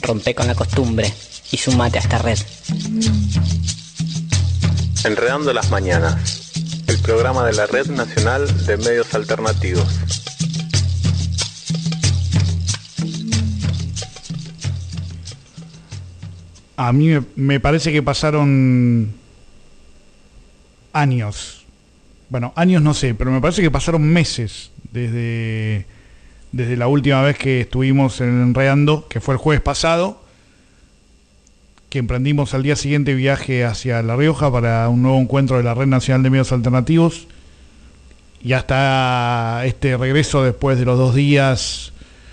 rompe con la costumbre y sumate a esta red. Enredando las Mañanas, el programa de la Red Nacional de Medios Alternativos. A mí me parece que pasaron años. Bueno, años no sé, pero me parece que pasaron meses desde la última vez que estuvimos en Enredando, que fue el jueves pasado, que emprendimos al día siguiente viaje hacia La Rioja para un nuevo encuentro de la Red Nacional de Medios Alternativos. Y hasta este regreso después de los 2 días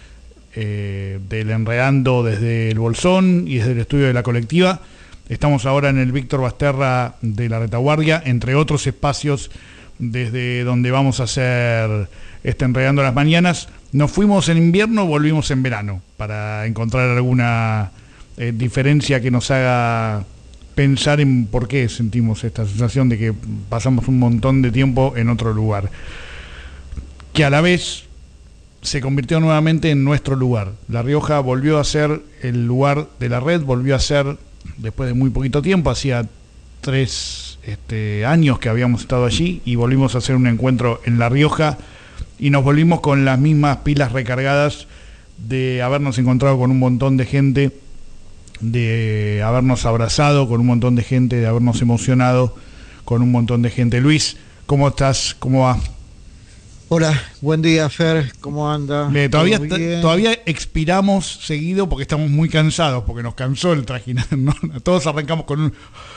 del Enredando desde el Bolsón y desde el estudio de la colectiva. Estamos ahora en el Víctor Basterra de la Retaguardia, entre otros espacios desde donde vamos a hacer Enredando las Mañanas. Nos fuimos en invierno, volvimos en verano, para encontrar alguna diferencia que nos haga pensar en por qué sentimos esta sensación de que pasamos un montón de tiempo en otro lugar, que a la vez se convirtió nuevamente en nuestro lugar. La Rioja volvió a ser el lugar de la red, volvió a ser, después de muy poquito tiempo, hacía 3 años que habíamos estado allí, y volvimos a hacer un encuentro en La Rioja, y nos volvimos con las mismas pilas recargadas de habernos encontrado con un montón de gente, de habernos abrazado con un montón de gente, de habernos emocionado con un montón de gente. Luis, ¿cómo estás? ¿Cómo va? Hola, buen día, Fer, ¿cómo anda? Todavía expiramos seguido porque estamos muy cansados, porque nos cansó el trajinar, ¿no? Todos arrancamos con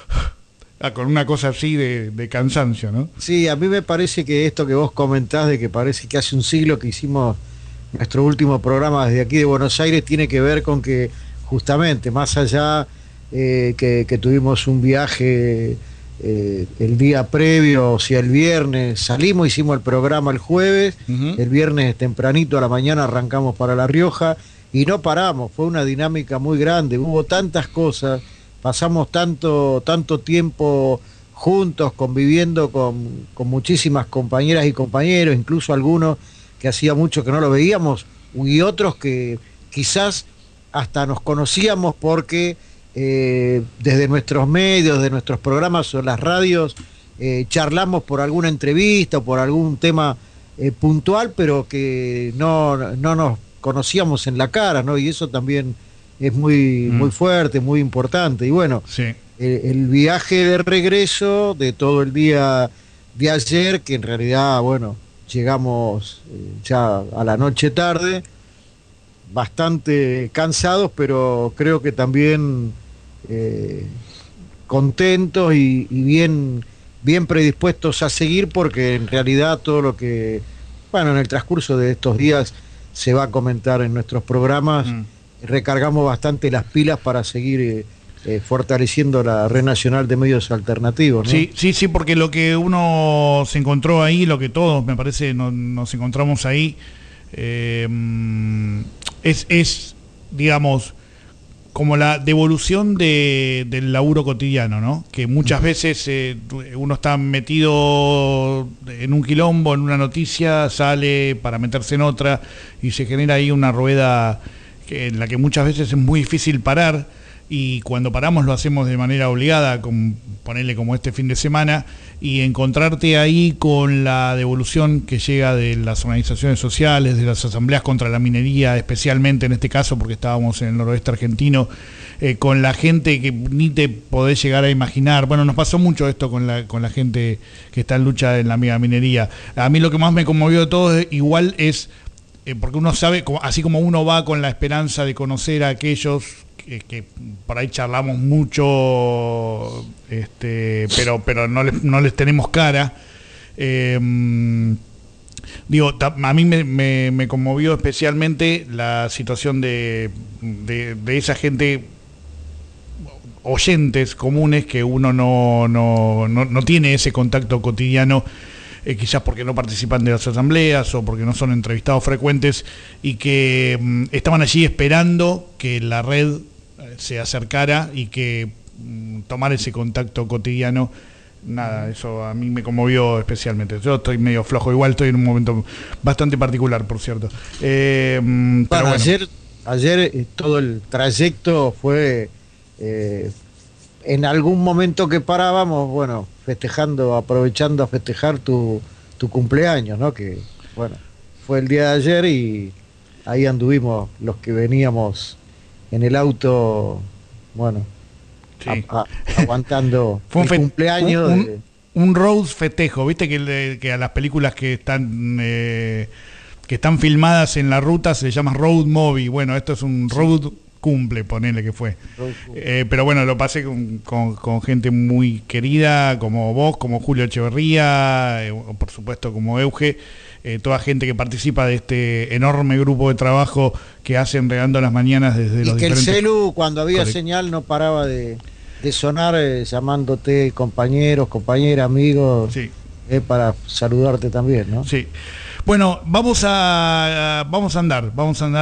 una cosa así de cansancio, ¿no? Sí, a mí me parece que esto que vos comentás, de que parece que hace un siglo que hicimos nuestro último programa desde aquí de Buenos Aires, tiene que ver con que justamente, más allá que tuvimos un viaje el día previo, o sea, el viernes salimos, hicimos el programa el jueves, el viernes tempranito a la mañana arrancamos para La Rioja y no paramos, fue una dinámica muy grande, hubo tantas cosas, pasamos tanto tiempo juntos, conviviendo con muchísimas compañeras y compañeros, incluso algunos que hacía mucho que no lo veíamos, y otros que quizás hasta nos conocíamos porque desde nuestros medios, de nuestros programas o las radios, charlamos por alguna entrevista o por algún tema puntual, pero que no nos conocíamos en la cara, ¿no? Y eso también es muy fuerte, muy importante. Y bueno, sí. El viaje de regreso de todo el día de ayer, que en realidad, bueno, llegamos ya a la noche tarde, bastante cansados, pero creo que también contentos y bien predispuestos a seguir, porque en realidad todo lo que, bueno, en el transcurso de estos días se va a comentar en nuestros programas, recargamos bastante las pilas para seguir fortaleciendo la Red Nacional de Medios Alternativos, ¿no? Sí, porque lo que uno se encontró ahí, lo que todos, me parece, nos encontramos ahí, es, digamos, como la devolución del laburo cotidiano, ¿no? Que muchas veces uno está metido en un quilombo, en una noticia, sale para meterse en otra, y se genera ahí una rueda en la que muchas veces es muy difícil parar, y cuando paramos lo hacemos de manera obligada, ponerle como este fin de semana, y encontrarte ahí con la devolución que llega de las organizaciones sociales, de las asambleas contra la minería, especialmente en este caso porque estábamos en el noroeste argentino, con la gente que ni te podés llegar a imaginar. Bueno, nos pasó mucho esto con la gente que está en lucha en la minería. A mí lo que más me conmovió de todo igual es, porque uno sabe, así como uno va con la esperanza de conocer a aquellos que por ahí charlamos mucho, pero no les tenemos cara. Digo, a mí me conmovió especialmente la situación de esa gente, oyentes comunes, que uno no tiene ese contacto cotidiano, quizás porque no participan de las asambleas o porque no son entrevistados frecuentes, y que estaban allí esperando que la red se acercara y que tomar ese contacto cotidiano. Nada, eso a mí me conmovió especialmente. Yo estoy medio flojo, igual estoy en un momento bastante particular, por cierto. Pero bueno. ayer todo el trayecto fue en algún momento que parábamos, bueno, aprovechando a festejar tu cumpleaños, ¿no? Que bueno, fue el día de ayer y ahí anduvimos los que veníamos en el auto, bueno, Sí. Aguantando Fue el cumpleaños. un road festejo, viste que a las películas que están filmadas en la ruta se le llama road movie. Bueno, esto es un road cumple, ponele que fue. Pero bueno, lo pasé con gente muy querida, como vos, como Julio Echeverría, por supuesto como Euge, toda gente que participa de este enorme grupo de trabajo que hacen Regando las Mañanas desde los Y que el diferentes... celu, cuando había señal, no paraba de sonar, llamándote compañeros, compañeras, amigos, Sí. Para saludarte también, ¿no? Sí. Bueno, vamos a andar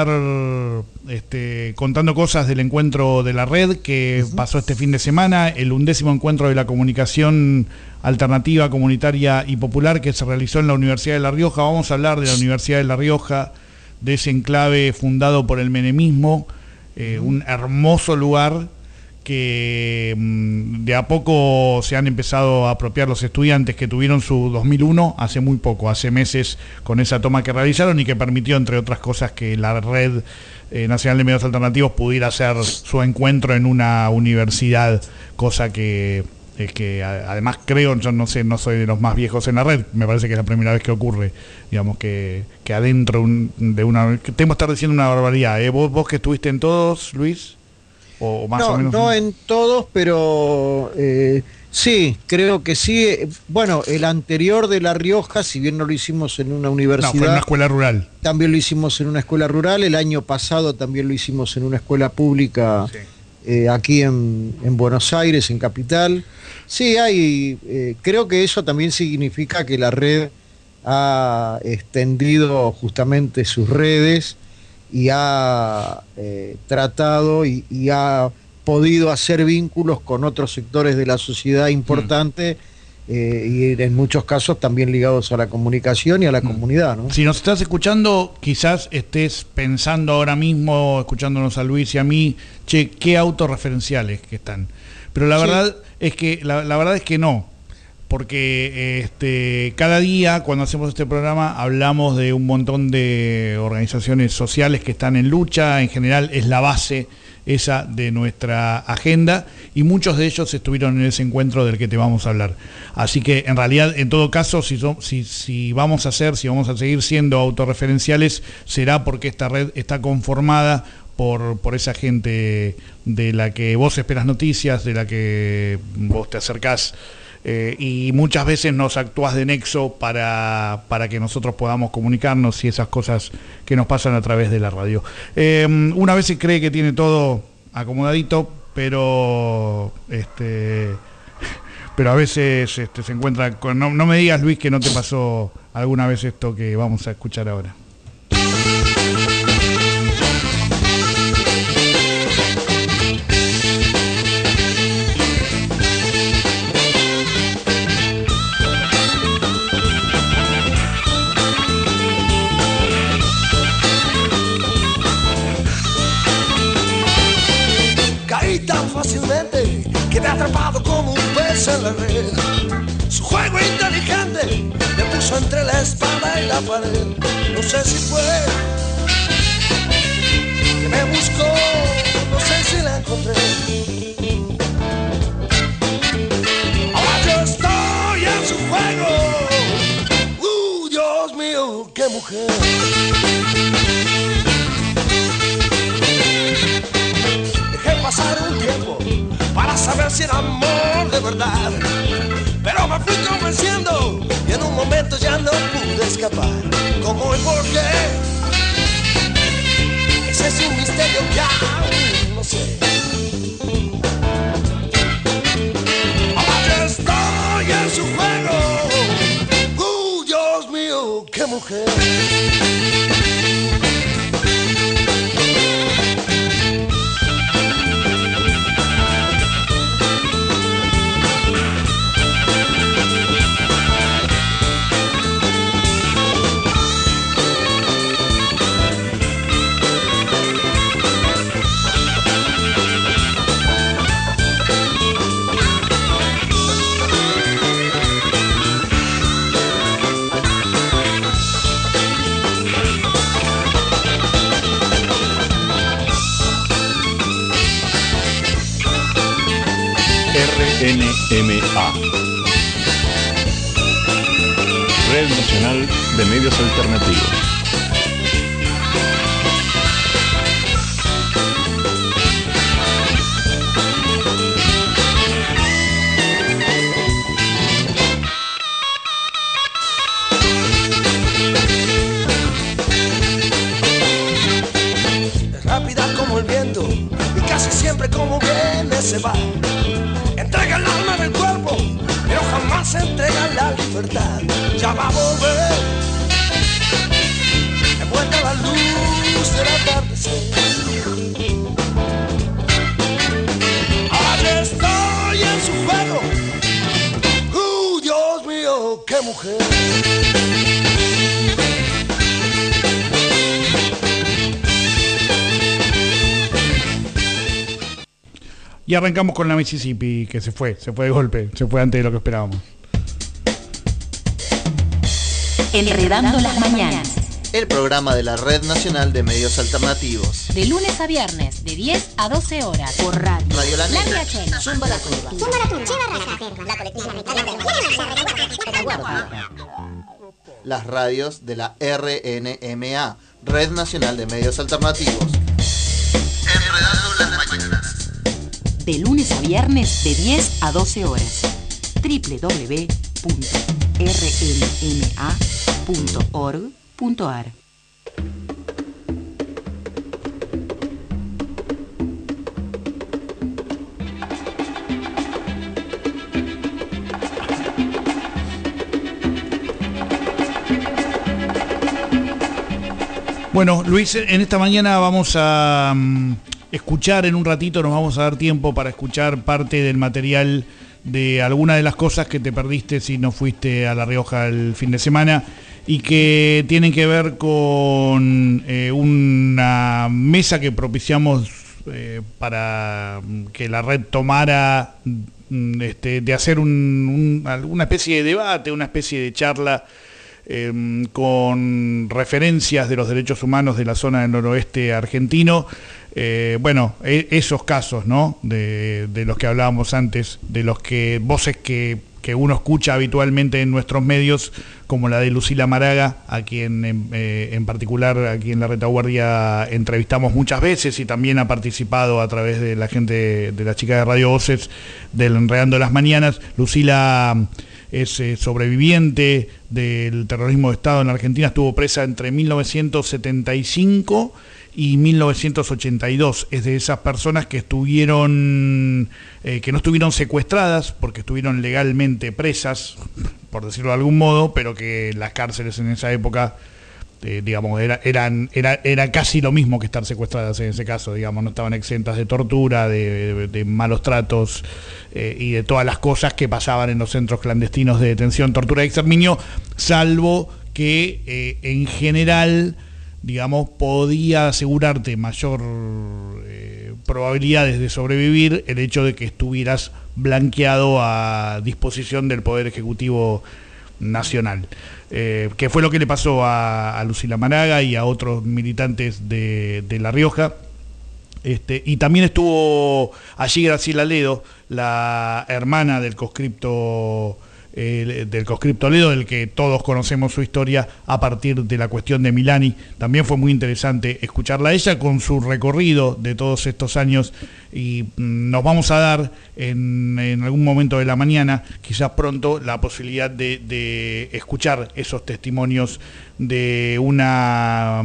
contando cosas del encuentro de la red que pasó este fin de semana, el 11º encuentro de la comunicación alternativa, comunitaria y popular que se realizó en la Universidad de La Rioja. Vamos a hablar de la Universidad de La Rioja, de ese enclave fundado por el menemismo, un hermoso lugar que de a poco se han empezado a apropiar los estudiantes que tuvieron su 2001 hace muy poco, hace meses, con esa toma que realizaron y que permitió, entre otras cosas, que la Red Nacional de Medios Alternativos pudiera hacer su encuentro en una universidad, cosa que además creo, yo no sé, no soy de los más viejos en la red, me parece que es la primera vez que ocurre, digamos, que adentro de una... Temo estar diciendo una barbaridad, ¿Vos que estuviste en todos, Luis? O más o menos. No en todos, pero sí, creo que sí. Bueno, el anterior de La Rioja, si bien no lo hicimos en una universidad, fue en una escuela rural. También lo hicimos en una escuela rural. El año pasado también lo hicimos en una escuela pública, sí. Aquí en Buenos Aires, en Capital. Sí, creo que eso también significa que la red ha extendido justamente sus redes y ha tratado y ha podido hacer vínculos con otros sectores de la sociedad importantes, y en muchos casos también ligados a la comunicación y a la comunidad, ¿no? Si nos estás escuchando, quizás estés pensando ahora mismo, escuchándonos a Luis y a mí, che, qué autorreferenciales que están. Pero la verdad es que la verdad es que no. Porque cada día cuando hacemos este programa hablamos de un montón de organizaciones sociales que están en lucha, en general es la base esa de nuestra agenda y muchos de ellos estuvieron en ese encuentro del que te vamos a hablar. Así que en realidad, en todo caso, si vamos a seguir siendo autorreferenciales, será porque esta red está conformada por esa gente de la que vos esperas noticias, de la que vos te acercás, y muchas veces nos actúas de nexo para que nosotros podamos comunicarnos y esas cosas que nos pasan a través de la radio. Una vez se cree que tiene todo acomodadito, pero a veces se encuentra con... No me digas, Luis, que no te pasó alguna vez esto que vamos a escuchar ahora. Fácilmente quedé atrapado como un pez en la red. Su juego inteligente me puso entre la espada y la pared. No sé si fue que me buscó, no sé si la encontré. Ahora yo estoy en su juego. Dios mío, qué mujer. Pasar un tiempo para saber si era amor de verdad, pero me fui convenciendo y en un momento ya no pude escapar. ¿Cómo y por qué? Ese es un misterio que aún no sé. Ahora yo estoy en su juego. Dios mío, qué mujer. RNMA, Red Nacional de Medios Alternativos. Rápida como el viento y casi siempre como viene se va. Entrega el alma en el cuerpo, pero jamás entrega la libertad. Ya va a volver, envuelta la luz del atardecer. Allí estoy en su juego. Dios mío, qué mujer. Y arrancamos con la Mississippi, que se fue de golpe, se fue antes de lo que esperábamos. Enredando las mañanas. El programa de la Red Nacional de Medios Alternativos. De lunes a viernes, de 10 a 12 horas. Por radio. Radio La Negra. Zumba la Curva. Las radios de la RNMA, Red Nacional de Medios Alternativos. Enredando las mañanas. De lunes a viernes, de 10 a 12 horas. www.rnma.org.ar. Bueno, Luis, en esta mañana vamos a escuchar en un ratito, nos vamos a dar tiempo para escuchar parte del material de algunas de las cosas que te perdiste si no fuiste a La Rioja el fin de semana y que tienen que ver con una mesa que propiciamos para que la red tomara de hacer una especie de debate, una especie de charla con referencias de los derechos humanos de la zona del noroeste argentino. Esos casos, ¿no? De los que hablábamos antes, de los que voces que uno escucha habitualmente en nuestros medios, como la de Lucila Maraga, a quien en particular aquí en La Retaguardia entrevistamos muchas veces y también ha participado a través de la gente, de la chica de Radio Voces, del Enredando las Mañanas. Lucila es sobreviviente del terrorismo de Estado en la Argentina, estuvo presa entre 1975 y 1982, es de esas personas que estuvieron, que no estuvieron secuestradas porque estuvieron legalmente presas, por decirlo de algún modo, pero que las cárceles en esa época, era casi lo mismo que estar secuestradas en ese caso, digamos, no estaban exentas de tortura, de malos tratos y de todas las cosas que pasaban en los centros clandestinos de detención, tortura y exterminio, salvo que en general, digamos, podía asegurarte mayor probabilidades de sobrevivir el hecho de que estuvieras blanqueado a disposición del Poder Ejecutivo Nacional. Que fue lo que le pasó a Lucila Maraga y a otros militantes de La Rioja. Y también estuvo allí Graciela Ledo, la hermana del conscripto Ledo, del que todos conocemos su historia a partir de la cuestión de Milani. También fue muy interesante escucharla a ella con su recorrido de todos estos años, y nos vamos a dar en algún momento de la mañana, quizás pronto, la posibilidad de escuchar esos testimonios de una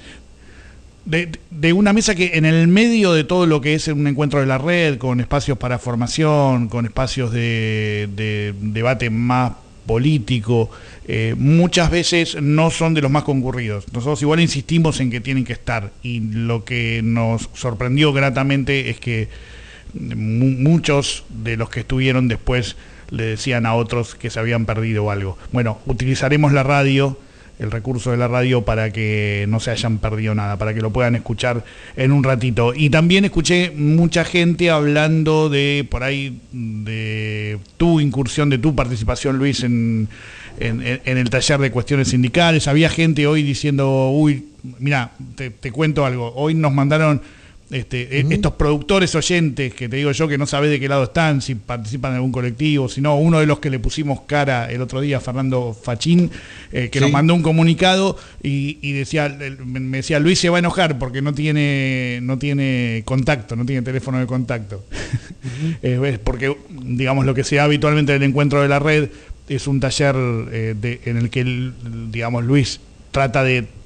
mesa que en el medio de todo lo que es un encuentro de la red, con espacios para formación, con espacios de debate más político, muchas veces no son de los más concurridos. Nosotros igual insistimos en que tienen que estar, y lo que nos sorprendió gratamente es que muchos de los que estuvieron después le decían a otros que se habían perdido algo. Bueno, utilizaremos la radio, el recurso de la radio, para que no se hayan perdido nada, para que lo puedan escuchar en un ratito. Y también escuché mucha gente hablando de, por ahí, de tu incursión, de tu participación, Luis, en el taller de cuestiones sindicales. Había gente hoy diciendo, uy, mira, te cuento algo, hoy nos mandaron estos productores oyentes que te digo yo que no sabés de qué lado están, si participan en algún colectivo, si no, uno de los que le pusimos cara el otro día, Fernando Fachín, que nos mandó un comunicado y me decía, Luis se va a enojar porque no tiene contacto, no tiene teléfono de contacto. Porque, digamos, lo que se da habitualmente en el encuentro de la red es un taller en el que, digamos, Luis trata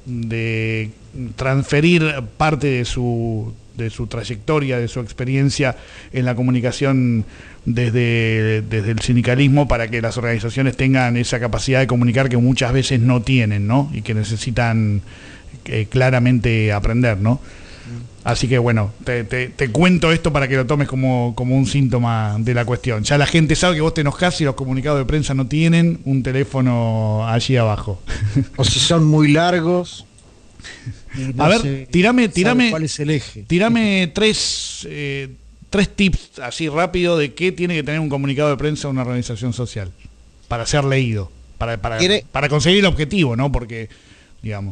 de transferir parte de su trayectoria, de su experiencia en la comunicación desde el sindicalismo para que las organizaciones tengan esa capacidad de comunicar que muchas veces no tienen, ¿no? Y que necesitan claramente aprender, ¿no? Así que bueno, te cuento esto para que lo tomes como un síntoma de la cuestión. Ya la gente sabe que vos te enojás si los comunicados de prensa no tienen un teléfono allí abajo. O si son muy largos. No a ver, tirame ¿cuál es el eje? Tirame tres tips así rápido de qué tiene que tener un comunicado de prensa de una organización social para ser leído, para conseguir el objetivo, ¿no? Porque, digamos...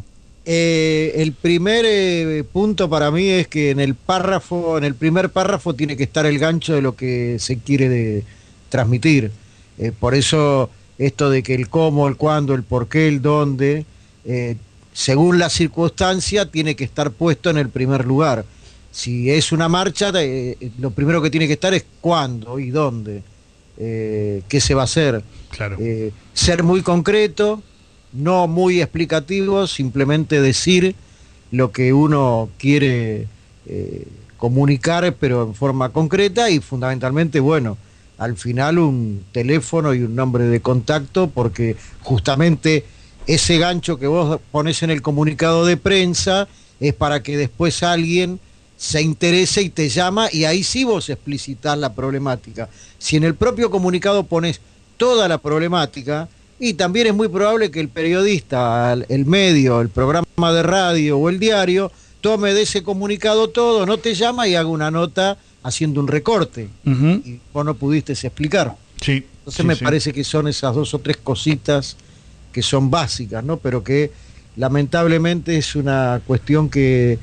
el primer punto para mí es que en el primer párrafo tiene que estar el gancho de lo que se quiere transmitir. Por eso esto de que el cómo, el cuándo, el por qué, el dónde, según la circunstancia, tiene que estar puesto en el primer lugar. Si es una marcha, lo primero que tiene que estar es cuándo y dónde, qué se va a hacer. Claro. Ser muy concreto, no muy explicativo, simplemente decir lo que uno quiere comunicar, pero en forma concreta y fundamentalmente, bueno, al final un teléfono y un nombre de contacto, porque justamente ese gancho que vos pones en el comunicado de prensa es para que después alguien se interese y te llama y ahí sí vos explicitas la problemática. Si en el propio comunicado pones toda la problemática, y también es muy probable que el periodista, el medio, el programa de radio o el diario tome de ese comunicado todo, no te llama y haga una nota haciendo un recorte. Y vos no pudiste explicar. Sí. Entonces me parece que son esas 2 o 3 cositas que son básicas, ¿no? Pero que lamentablemente es una cuestión que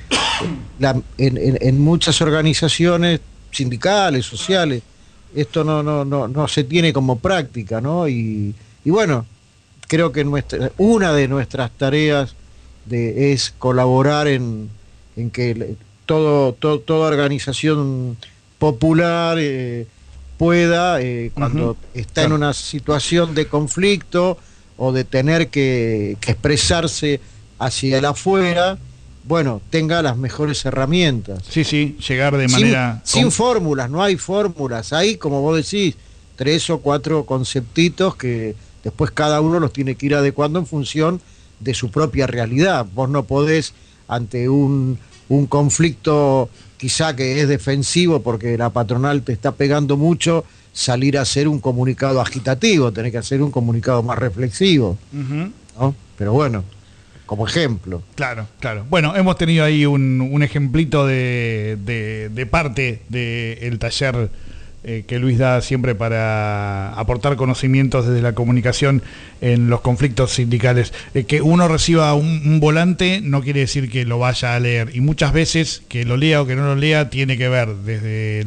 en muchas organizaciones sindicales, sociales, esto no se tiene como práctica, ¿no? Y bueno, creo que una de nuestras tareas es colaborar en que toda organización popular pueda, cuando está en una situación de conflicto o de tener que expresarse hacia el afuera, bueno, tenga las mejores herramientas. Sí, llegar de manera... Sin fórmulas, no hay fórmulas. Hay, como vos decís, 3 o 4 conceptitos que después cada uno los tiene que ir adecuando en función de su propia realidad. Vos no podés, ante un conflicto quizá que es defensivo porque la patronal te está pegando mucho, salir a hacer un comunicado agitativo, tenés que hacer un comunicado más reflexivo, ¿no? Pero bueno, como ejemplo. Claro. Bueno, hemos tenido ahí un ejemplito de parte del taller que Luis da siempre para aportar conocimientos desde la comunicación en los conflictos sindicales. Que uno reciba un volante no quiere decir que lo vaya a leer, y muchas veces que lo lea o que no lo lea tiene que ver desde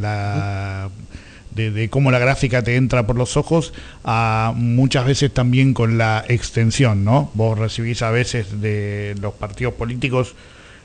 de cómo la gráfica te entra por los ojos a muchas veces también con la extensión, ¿no? Vos recibís a veces de los partidos políticos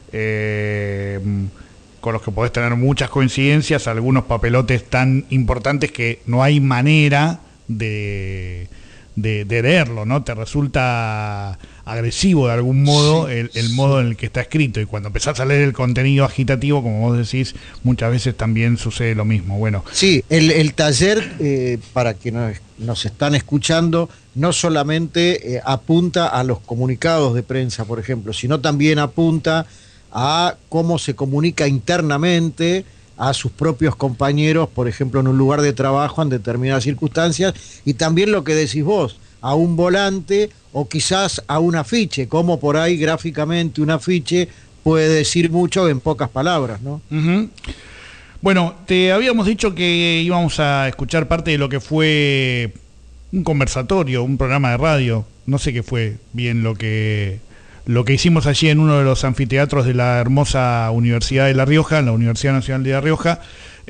con los que podés tener muchas coincidencias, algunos papelotes tan importantes que no hay manera de leerlo, ¿no? Te resulta agresivo de algún modo el modo en el que está escrito, y cuando empezás a leer el contenido agitativo, como vos decís, muchas veces también sucede lo mismo. Bueno, sí, el taller, para que nos están escuchando, no solamente apunta a los comunicados de prensa, por ejemplo, sino también apunta a cómo se comunica internamente a sus propios compañeros, por ejemplo, en un lugar de trabajo en determinadas circunstancias, y también lo que decís vos, a un volante o quizás a un afiche, como por ahí gráficamente un afiche puede decir mucho en pocas palabras, ¿no? Bueno, te habíamos dicho que íbamos a escuchar parte de lo que fue un conversatorio, un programa de radio, no sé qué fue bien lo que lo que hicimos allí en uno de los anfiteatros de la hermosa Universidad de La Rioja, la Universidad Nacional de La Rioja,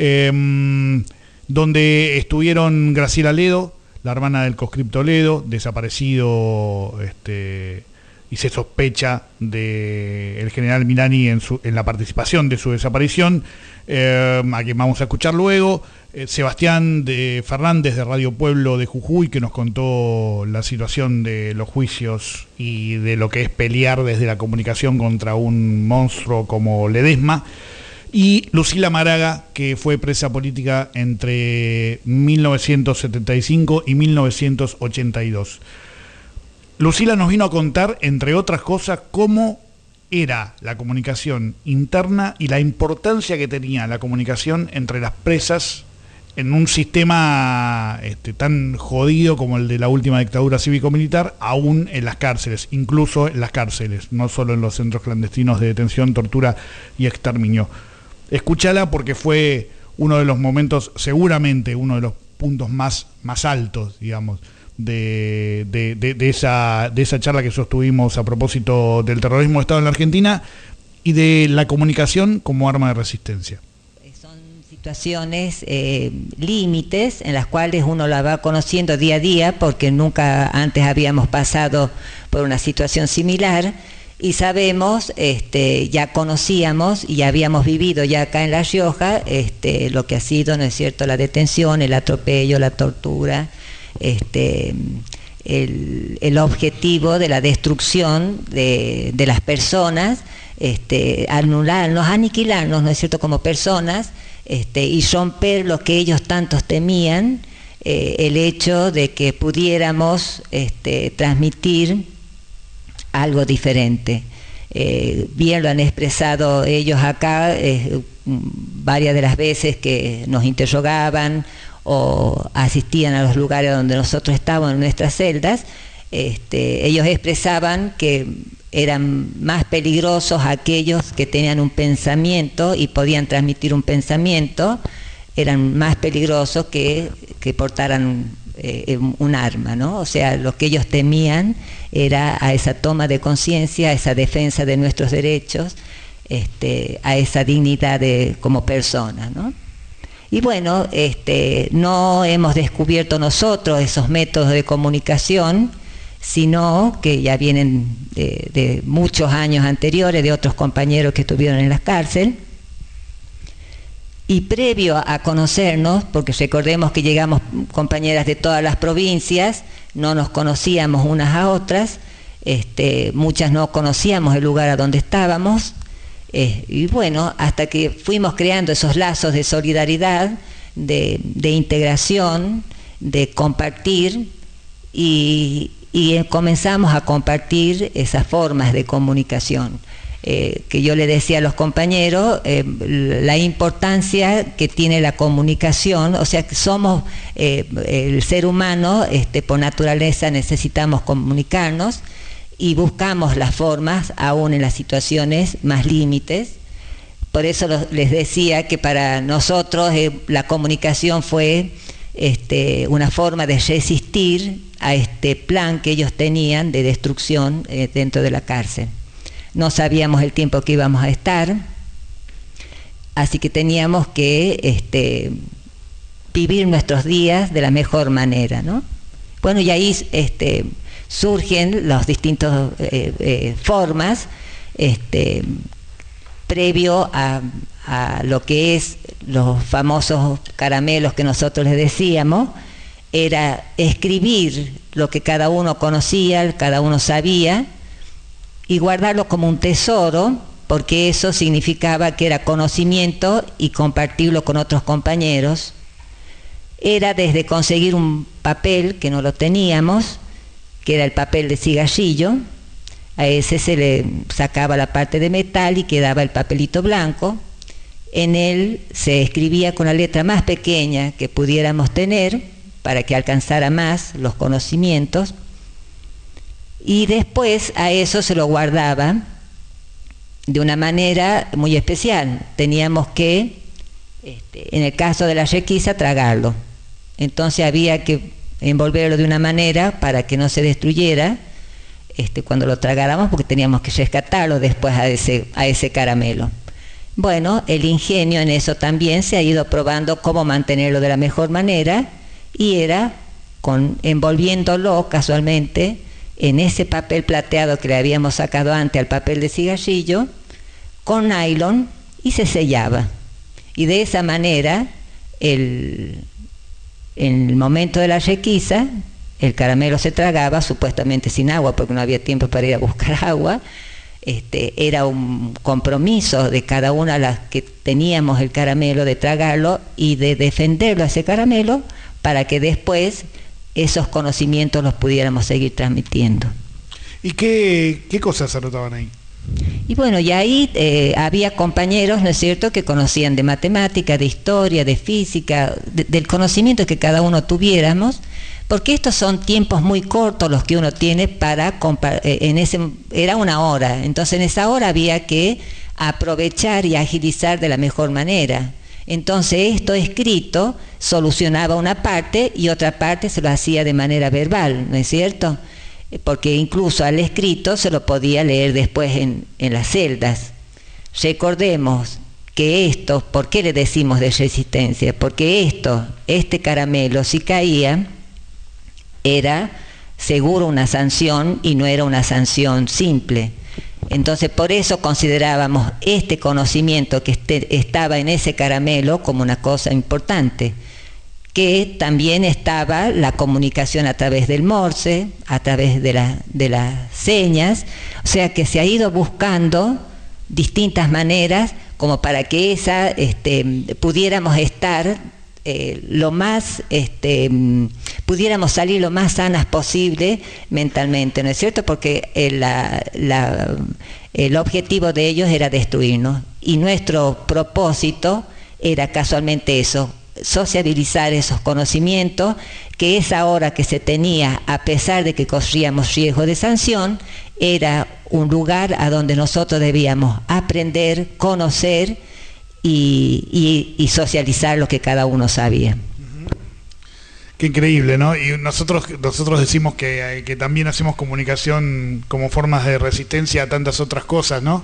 donde estuvieron Graciela Ledo, la hermana del conscripto Ledo, desaparecido, y se sospecha del general Milani en la participación de su desaparición, a quien vamos a escuchar luego. Sebastián Fernández de Radio Pueblo de Jujuy, que nos contó la situación de los juicios y de lo que es pelear desde la comunicación contra un monstruo como Ledesma. Y Lucila Maraga, que fue presa política entre 1975 y 1982. Lucila nos vino a contar, entre otras cosas, cómo era la comunicación interna y la importancia que tenía la comunicación entre las presas en un sistema tan jodido como el de la última dictadura cívico-militar, aún en las cárceles, incluso en las cárceles, no solo en los centros clandestinos de detención, tortura y exterminio. Escúchala porque fue uno de los momentos, seguramente uno de los puntos más altos, digamos, de esa charla que sostuvimos a propósito del terrorismo de Estado en la Argentina y de la comunicación como arma de resistencia. Son situaciones límites en las cuales uno la va conociendo día a día, porque nunca antes habíamos pasado por una situación similar. Y sabemos, ya conocíamos y habíamos vivido ya acá en La Rioja lo que ha sido, ¿no es cierto?, la detención, el atropello, la tortura, el objetivo de la destrucción de las personas, anularnos, aniquilarnos, ¿no es cierto?, como personas, y romper lo que ellos tantos temían, el hecho de que pudiéramos transmitir algo diferente. Bien lo han expresado ellos acá, varias de las veces que nos interrogaban o asistían a los lugares donde nosotros estábamos en nuestras celdas. Ellos expresaban que eran más peligrosos aquellos que tenían un pensamiento y podían transmitir un pensamiento, eran más peligrosos que portaran un arma, ¿no? O sea, lo que ellos temían era a esa toma de conciencia, a esa defensa de nuestros derechos, a esa dignidad como persona, ¿no? Y bueno, no hemos descubierto nosotros esos métodos de comunicación, sino que ya vienen de muchos años anteriores, de otros compañeros que estuvieron en la cárcel. Y previo a conocernos, porque recordemos que llegamos compañeras de todas las provincias, no nos conocíamos unas a otras, muchas no conocíamos el lugar a donde estábamos, y bueno, hasta que fuimos creando esos lazos de solidaridad, de integración, de compartir, y comenzamos a compartir esas formas de comunicación. Que yo le decía a los compañeros, la importancia que tiene la comunicación, o sea que somos, el ser humano, por naturaleza necesitamos comunicarnos y buscamos las formas aún en las situaciones más límites. Por eso les decía que para nosotros la comunicación fue una forma de resistir a este plan que ellos tenían de destrucción dentro de la cárcel. No sabíamos el tiempo que íbamos a estar, así que teníamos que vivir nuestros días de la mejor manera, ¿no? Bueno, y ahí surgen las distintas formas, previo a lo que es los famosos caramelos que nosotros les decíamos, era escribir lo que cada uno conocía, cada uno sabía, y guardarlo como un tesoro, porque eso significaba que era conocimiento y compartirlo con otros compañeros. Era desde conseguir un papel que no lo teníamos, que era el papel de cigarrillo, a ese se le sacaba la parte de metal y quedaba el papelito blanco. En él se escribía con la letra más pequeña que pudiéramos tener para que alcanzara más los conocimientos. Y después a eso se lo guardaba de una manera muy especial. Teníamos que, en el caso de la requisa, tragarlo. Entonces había que envolverlo de una manera para que no se destruyera, cuando lo tragáramos, porque teníamos que rescatarlo después a ese caramelo. Bueno, el ingenio en eso también se ha ido probando cómo mantenerlo de la mejor manera, y era envolviéndolo casualmente en ese papel plateado que le habíamos sacado antes al papel de cigarrillo, con nylon, y se sellaba. Y de esa manera, en el momento de la requisa, el caramelo se tragaba, supuestamente sin agua, porque no había tiempo para ir a buscar agua. Era un compromiso de cada una de las que teníamos el caramelo, de tragarlo y de defenderlo a ese caramelo, para que después esos conocimientos los pudiéramos seguir transmitiendo. ¿Y qué cosas se notaban ahí? Y bueno, y ahí había compañeros, ¿no es cierto?, que conocían de matemática, de historia, de física, del conocimiento que cada uno tuviéramos, porque estos son tiempos muy cortos los que uno tiene para era una hora, entonces en esa hora había que aprovechar y agilizar de la mejor manera. Entonces esto escrito solucionaba una parte y otra parte se lo hacía de manera verbal, ¿no es cierto? Porque incluso al escrito se lo podía leer después en las celdas. Recordemos que esto, ¿por qué le decimos de resistencia? Porque este caramelo, si caía, era seguro una sanción, y no era una sanción simple. Entonces por eso considerábamos este conocimiento que estaba en ese caramelo como una cosa importante, que también estaba la comunicación a través del Morse, a través de las señas, o sea que se ha ido buscando distintas maneras como para que pudiéramos estar pudiéramos salir lo más sanas posible mentalmente, ¿no es cierto? Porque el objetivo de ellos era destruirnos, y nuestro propósito era casualmente eso, sociabilizar esos conocimientos, que esa hora que se tenía, a pesar de que corríamos riesgo de sanción, era un lugar a donde nosotros debíamos aprender, conocer y socializar lo que cada uno sabía. Qué increíble, ¿no? Y nosotros decimos que también hacemos comunicación como formas de resistencia a tantas otras cosas, ¿no?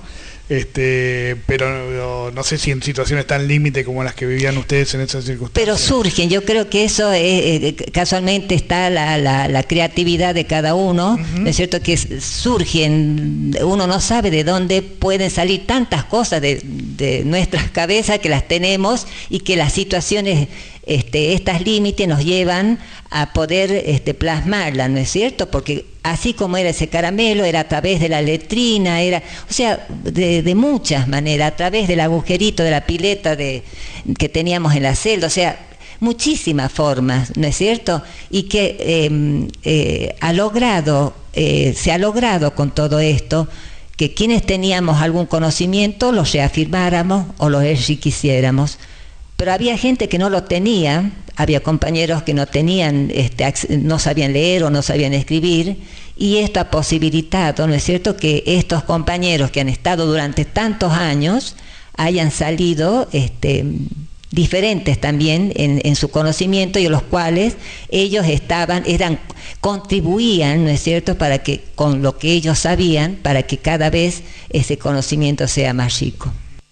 Pero no sé si en situaciones tan límite como las que vivían ustedes en esas circunstancias. Pero surgen, yo creo que eso casualmente está la creatividad de cada uno, ¿no es cierto? Que surgen, uno no sabe de dónde pueden salir tantas cosas de nuestras cabezas, que las tenemos, y que las situaciones, estas límites nos llevan a poder plasmarlas, ¿no es cierto? Porque así como era ese caramelo, era a través de la letrina, o sea, de muchas maneras, a través del agujerito de la pileta que teníamos en la celda, o sea, muchísimas formas, ¿no es cierto? Y que se ha logrado con todo esto que quienes teníamos algún conocimiento lo reafirmáramos o lo enriqueciéramos. Pero había gente que no lo tenía, había compañeros que no tenían, no sabían leer o no sabían escribir, y esto ha posibilitado, ¿no es cierto?, que estos compañeros que han estado durante tantos años hayan salido diferentes también en su conocimiento, y a los cuales ellos contribuían, ¿no es cierto?, para que con lo que ellos sabían, para que cada vez ese conocimiento sea más rico.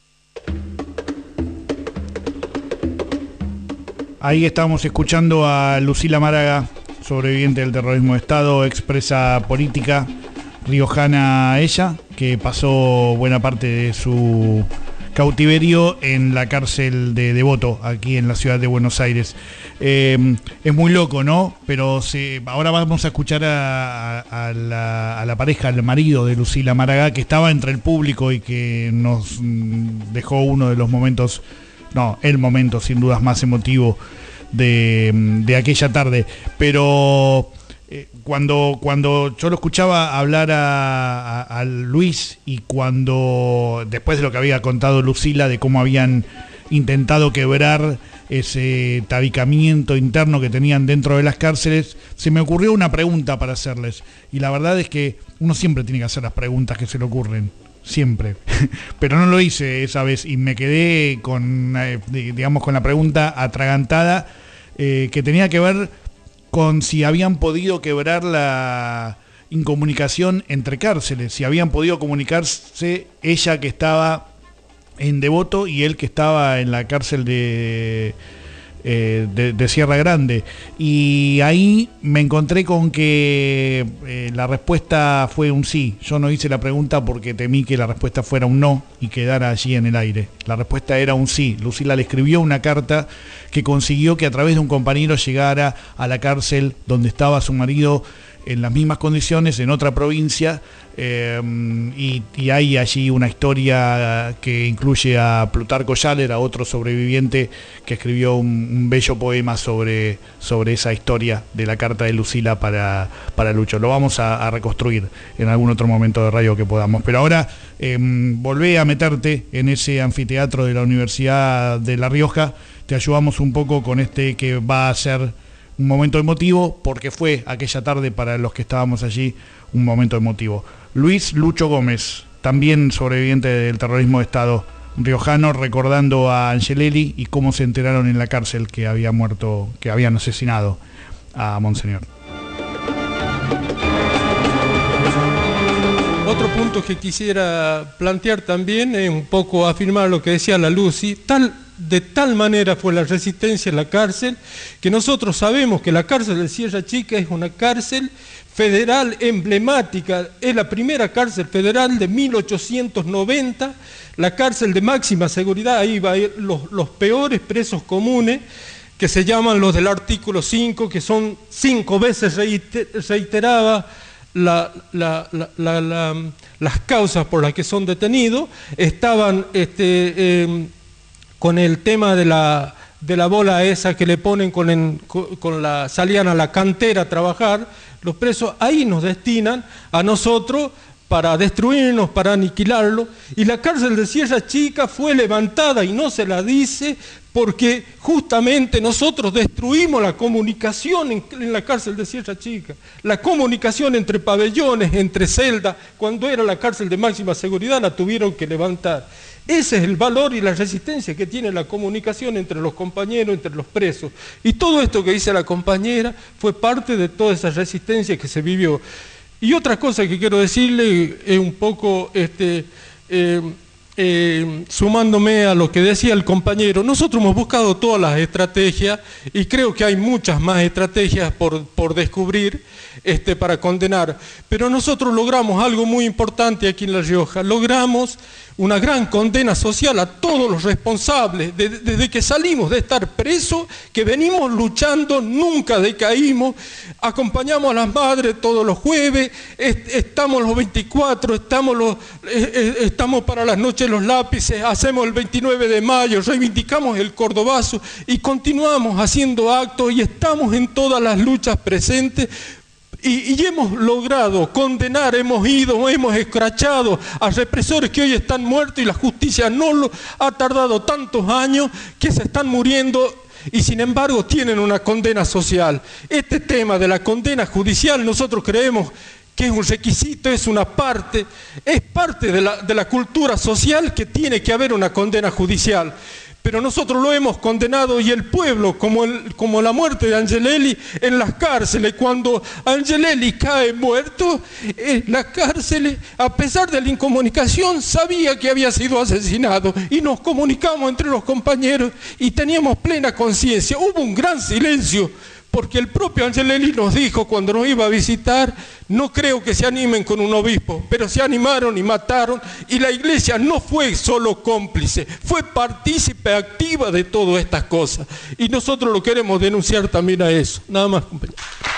Ahí estábamos escuchando a Lucila Máraga, sobreviviente del terrorismo de Estado, expresa política riojana ella, que pasó buena parte de su cautiverio en la cárcel de Devoto, aquí en la ciudad de Buenos Aires. Es muy loco, ¿no? Pero ahora vamos a escuchar a la pareja, al marido de Lucila Máraga, que estaba entre el público y que nos dejó uno de los momentos, el momento sin dudas más emotivo de aquella tarde. Pero cuando yo lo escuchaba hablar a Luis, y cuando después de lo que había contado Lucila, de cómo habían intentado quebrar ese tabicamiento interno que tenían dentro de las cárceles, se me ocurrió una pregunta para hacerles, y la verdad es que uno siempre tiene que hacer las preguntas que se le ocurren, siempre, pero no lo hice esa vez, y me quedé con la pregunta atragantada, que tenía que ver con si habían podido quebrar incomunicación entre cárceles, si habían podido comunicarse ella que estaba en Devoto y él que estaba en la cárcel de Sierra Grande. Y ahí me encontré con que la respuesta fue un sí. Yo no hice la pregunta porque temí que la respuesta fuera un no y quedara allí en el aire. La respuesta era un sí. Lucila le escribió una carta que consiguió que a través de un compañero llegara a la cárcel donde estaba su marido en las mismas condiciones, en otra provincia, y hay allí una historia que incluye a Plutarco Yaller, a otro sobreviviente que escribió un bello poema sobre esa historia de la carta de Lucila para Lucho. Lo vamos a reconstruir en algún otro momento de radio que podamos, pero ahora volvé a meterte en ese anfiteatro de la Universidad de La Rioja. Te ayudamos un poco con este que va a ser un momento emotivo, porque fue aquella tarde para los que estábamos allí un momento emotivo. Luis Lucho Gómez, también sobreviviente del terrorismo de Estado riojano, recordando a Angelelli y cómo se enteraron en la cárcel que había muerto, que habían asesinado a Monseñor. Otro punto que quisiera plantear también es un poco afirmar lo que decía la Lucy. De tal manera fue la resistencia en la cárcel que nosotros sabemos que la cárcel de Sierra Chica es una cárcel federal emblemática, es la primera cárcel federal de 1890, la cárcel de máxima seguridad. Ahí va a ir los peores presos comunes, que se llaman los del artículo 5, que son 5 veces reiteradas las causas por las que son detenidos. Estaban con el tema de la bola esa que le ponen salían a la cantera a trabajar, los presos ahí nos destinan a nosotros para destruirnos, para aniquilarlo, y la cárcel de Sierra Chica fue levantada y no se la dice porque justamente nosotros destruimos la comunicación en la cárcel de Sierra Chica, la comunicación entre pabellones, entre celdas. Cuando era la cárcel de máxima seguridad la tuvieron que levantar. Ese es el valor y la resistencia que tiene la comunicación entre los compañeros, entre los presos. Y todo esto que dice la compañera fue parte de toda esa resistencia que se vivió. Y otra cosa que quiero decirle es un poco, sumándome a lo que decía el compañero, nosotros hemos buscado todas las estrategias y creo que hay muchas más estrategias por descubrir para condenar, pero nosotros logramos algo muy importante aquí en La Rioja. Logramos una gran condena social a todos los responsables, desde que salimos de estar presos, que venimos luchando, nunca decaímos, acompañamos a las madres todos los jueves, estamos los 24, estamos para las noches los lápices, hacemos el 29 de mayo, reivindicamos el cordobazo y continuamos haciendo actos y estamos en todas las luchas presentes. Y hemos logrado condenar, hemos escrachado a represores que hoy están muertos y la justicia no lo ha tardado tantos años que se están muriendo y sin embargo tienen una condena social. Este tema de la condena judicial nosotros creemos que es un requisito, es parte de la cultura social que tiene que haber una condena judicial. Pero nosotros lo hemos condenado y el pueblo, como la muerte de Angelelli en las cárceles, cuando Angelelli cae muerto, las cárceles, a pesar de la incomunicación, sabía que había sido asesinado y nos comunicamos entre los compañeros y teníamos plena conciencia. Hubo un gran silencio porque el propio Angelelli nos dijo cuando nos iba a visitar, no creo que se animen con un obispo, pero se animaron y mataron, y la iglesia no fue solo cómplice, fue partícipe activa de todas estas cosas, y nosotros lo queremos denunciar también a eso. Nada más, compañero.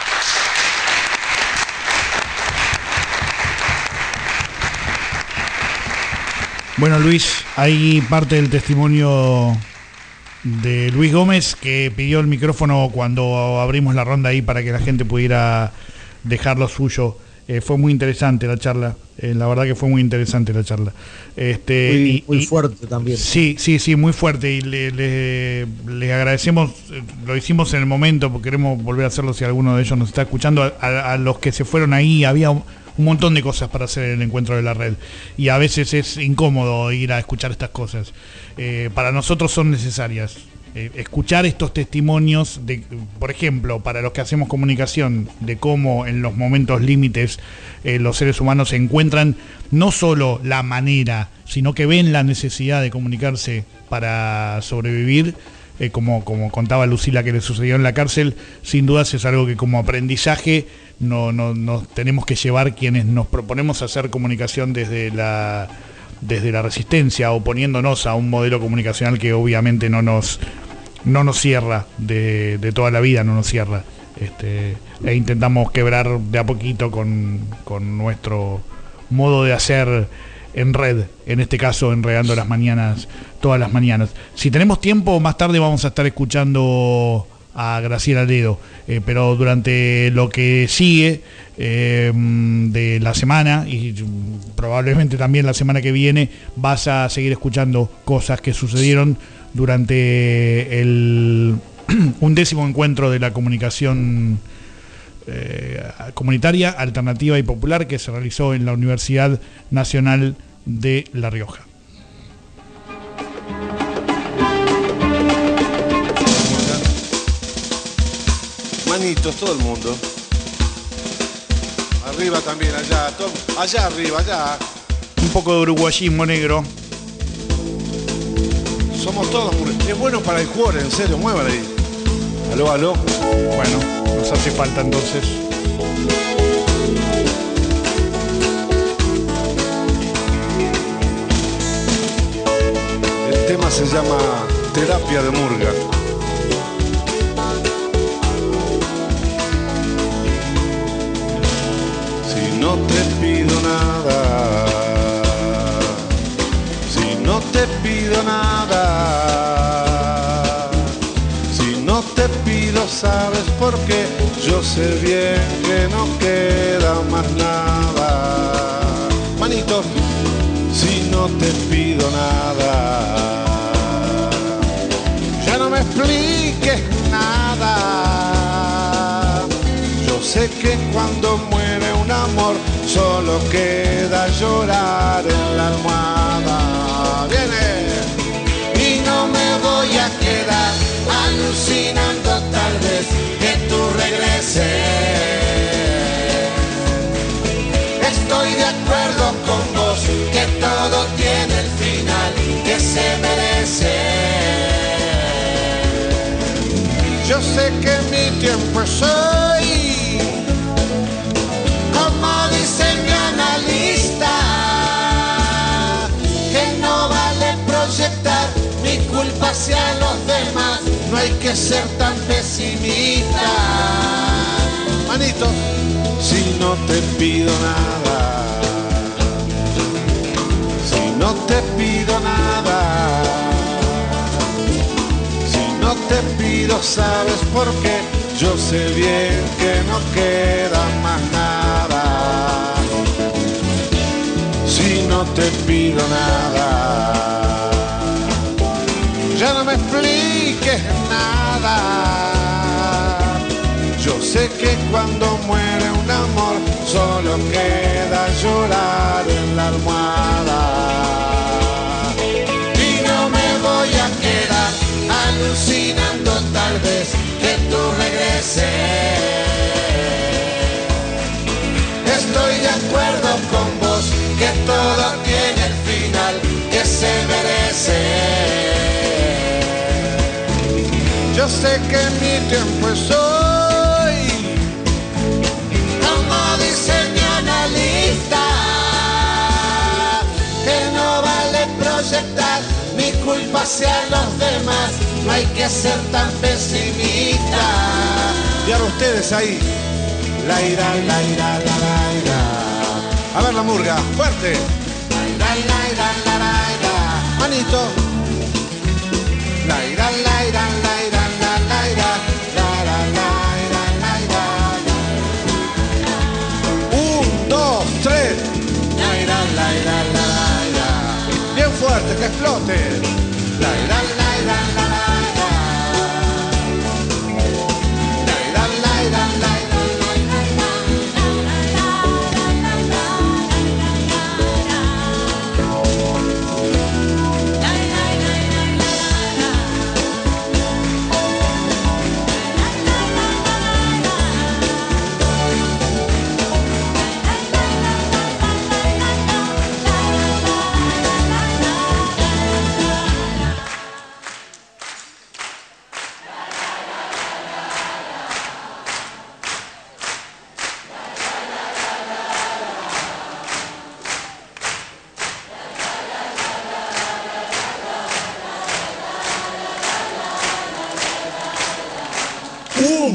Bueno, Luis, hay parte del testimonio de Luis Gómez, que pidió el micrófono cuando abrimos la ronda ahí para que la gente pudiera dejar lo suyo. Fue muy interesante la charla, la verdad que fue muy interesante la charla. Muy fuerte también. Sí, muy fuerte, y les agradecemos, lo hicimos en el momento, porque queremos volver a hacerlo si alguno de ellos nos está escuchando. A los que se fueron ahí, había un montón de cosas para hacer en el encuentro de la red, y a veces es incómodo ir a escuchar estas cosas. Para nosotros son necesarias, escuchar estos testimonios de, por ejemplo, para los que hacemos comunicación, de cómo en los momentos límites los seres humanos encuentran no solo la manera, sino que ven la necesidad de comunicarse para sobrevivir, como contaba Lucila que le sucedió en la cárcel. Sin dudas es algo que como aprendizaje nos tenemos que llevar quienes nos proponemos hacer comunicación desde la resistencia, oponiéndonos a un modelo comunicacional que obviamente no nos cierra de toda la vida, no nos cierra, e intentamos quebrar de a poquito con nuestro modo de hacer en red, en este caso enredando las mañanas, todas las mañanas. Si tenemos tiempo, más tarde vamos a estar escuchando a Graciela Ledo, pero durante lo que sigue de la semana y probablemente también la semana que viene, vas a seguir escuchando cosas que sucedieron durante el 11º encuentro de la comunicación comunitaria, alternativa y popular que se realizó en la Universidad Nacional de La Rioja. Manitos, todo el mundo. Arriba también, allá, allá arriba, allá. Un poco de uruguayismo negro. Somos todos, es bueno para el jugador, en serio, muévale ahí. Aló, aló. Bueno, nos hace falta entonces. El tema se llama Terapia de Murga. Si no te pido nada, si no te pido nada, si no te pido, sabes por qué, yo sé bien que no queda más nada. Manito, si no te pido nada, ya no me expliques nada. Yo sé que cuando muere un amor solo queda llorar en la almohada. Viene. Y no me voy a quedar alucinando tal vez que tú regreses. Estoy de acuerdo con vos que todo tiene el final que se merece. Yo sé que mi tiempo es hoy, como dice mi analista, que no vale proyectar mi culpa hacia los demás, no hay que ser tan pesimista. Manito, si no te pido nada, si no te pido nada, si no te pido, sabes por qué, yo sé bien que no queda más nada. Si no te pido nada, ya no me expliques nada. Yo sé que cuando muere un amor solo queda llorar en la almohada. Y no me voy a quedar alucinando tal vez que tú regreses. Estoy de acuerdo con vos que todo tiene el final que se merece. Yo sé que mi tiempo es hoy, como dice mi analista, que no vale proyectar mi culpa hacia los demás, no hay que ser tan pesimista. Y ahora ustedes ahí, la ira, la ira, la ira. A ver la murga, fuerte. La ira, la ira, la ira. Manito. La ira, la ira, la ira, la ira. La ira, la ira, la ira. 1, 2, 3. La ira, la ira, la ira. Bien fuerte, que explote. La ira, la ira, la ira. La ira, la ira, la ira. La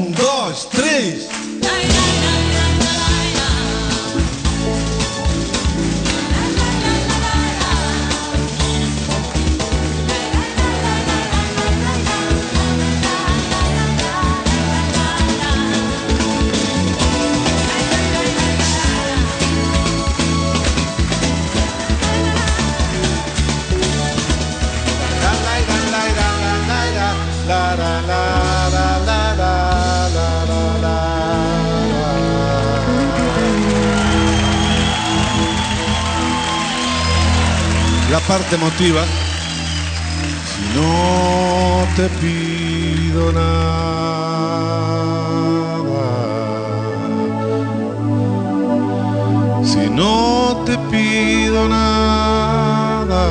2, 3. La parte emotiva. Si no te pido nada, si no te pido nada,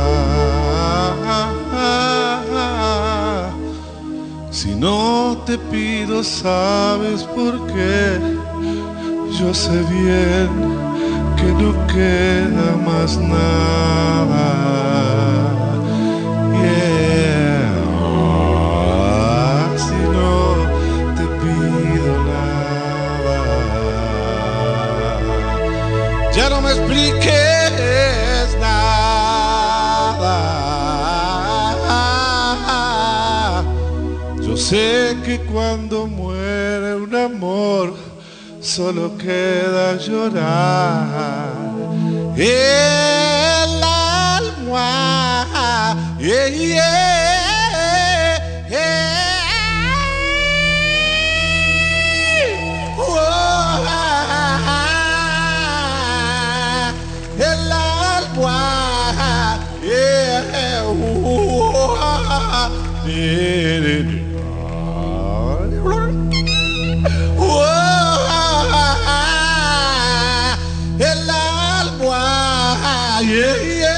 si no te pido, ¿sabes por qué? Yo sé bien que no queda más nada. Yeah. Si no te pido nada, ya no me expliques nada. Yo sé que cuando muere un amor solo queda llorar. El alma, yeah, yeah, yeah. Oh, el alma, yeah, el alma, yeah, yeah.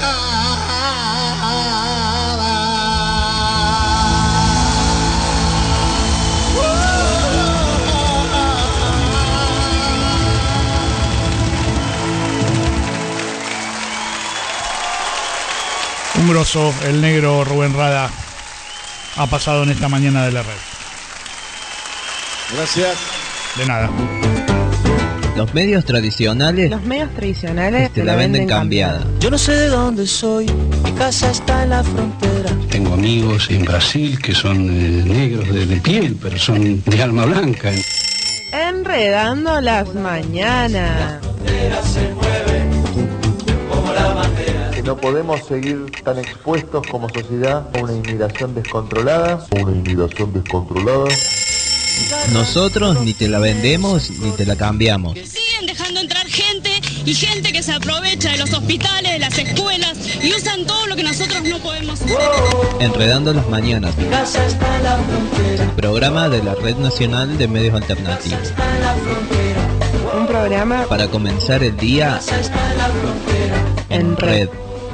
Un grosso, el negro Rubén Rada ha pasado en esta mañana de la red. Gracias. De nada. Los medios tradicionales te la venden cambiada. Yo no sé de dónde soy, mi casa está en la frontera. Tengo amigos en Brasil que son negros de piel, pero son de alma blanca. Enredando las mañanas. No podemos seguir tan expuestos como sociedad a una inmigración descontrolada. Nosotros ni te la vendemos ni te la cambiamos. Siguen dejando entrar gente y gente que se aprovecha de los hospitales, de las escuelas y usan todo lo que nosotros no podemos hacer. Enredando las mañanas. Mi casa está en la frontera. El programa de la Red Nacional de Medios Alternativos. Mi casa está en la frontera. Un programa para comenzar el día Mi casa está en la frontera. en red.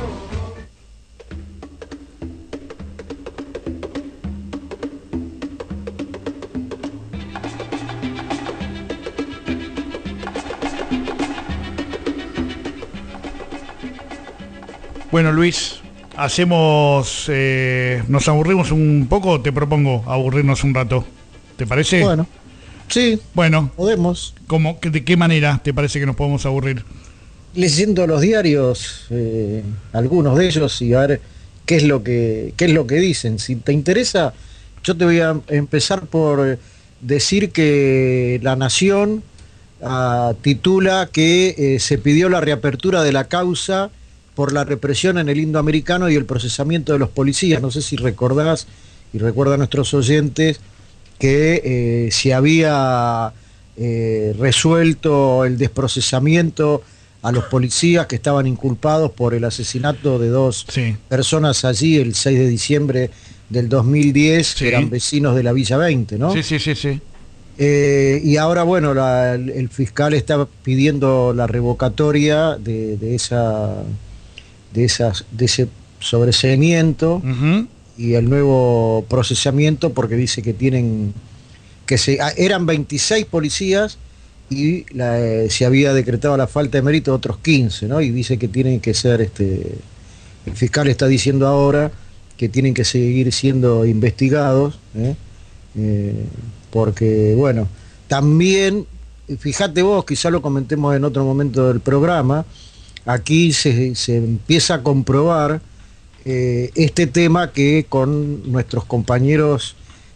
Bueno, Luis, hacemos, nos aburrimos un poco, te propongo aburrirnos un rato. ¿Te parece? Bueno, sí. Bueno, podemos. ¿De qué manera te parece que nos podemos aburrir? Leyendo los diarios, algunos de ellos, y a ver qué es lo que dicen. Si te interesa, yo te voy a empezar por decir que La Nación titula que se pidió la reapertura de la causa por la represión en el Indoamericano y el procesamiento de los policías. No sé si recordás y recuerdan a nuestros oyentes que se había resuelto el desprocesamiento a los policías que estaban inculpados por el asesinato de dos personas allí el 6 de diciembre del 2010, que eran vecinos de la Villa 20, ¿no? Sí. Y ahora, bueno, el fiscal está pidiendo la revocatoria de ese sobreseimiento y el nuevo procesamiento, porque dice que eran 26 policías y se había decretado la falta de mérito de otros 15, ¿no? Y dice que tienen que ser, el fiscal está diciendo ahora que tienen que seguir siendo investigados, porque bueno, también, fíjate vos, quizá lo comentemos en otro momento del programa, aquí se empieza a comprobar este tema que con nuestros compañeros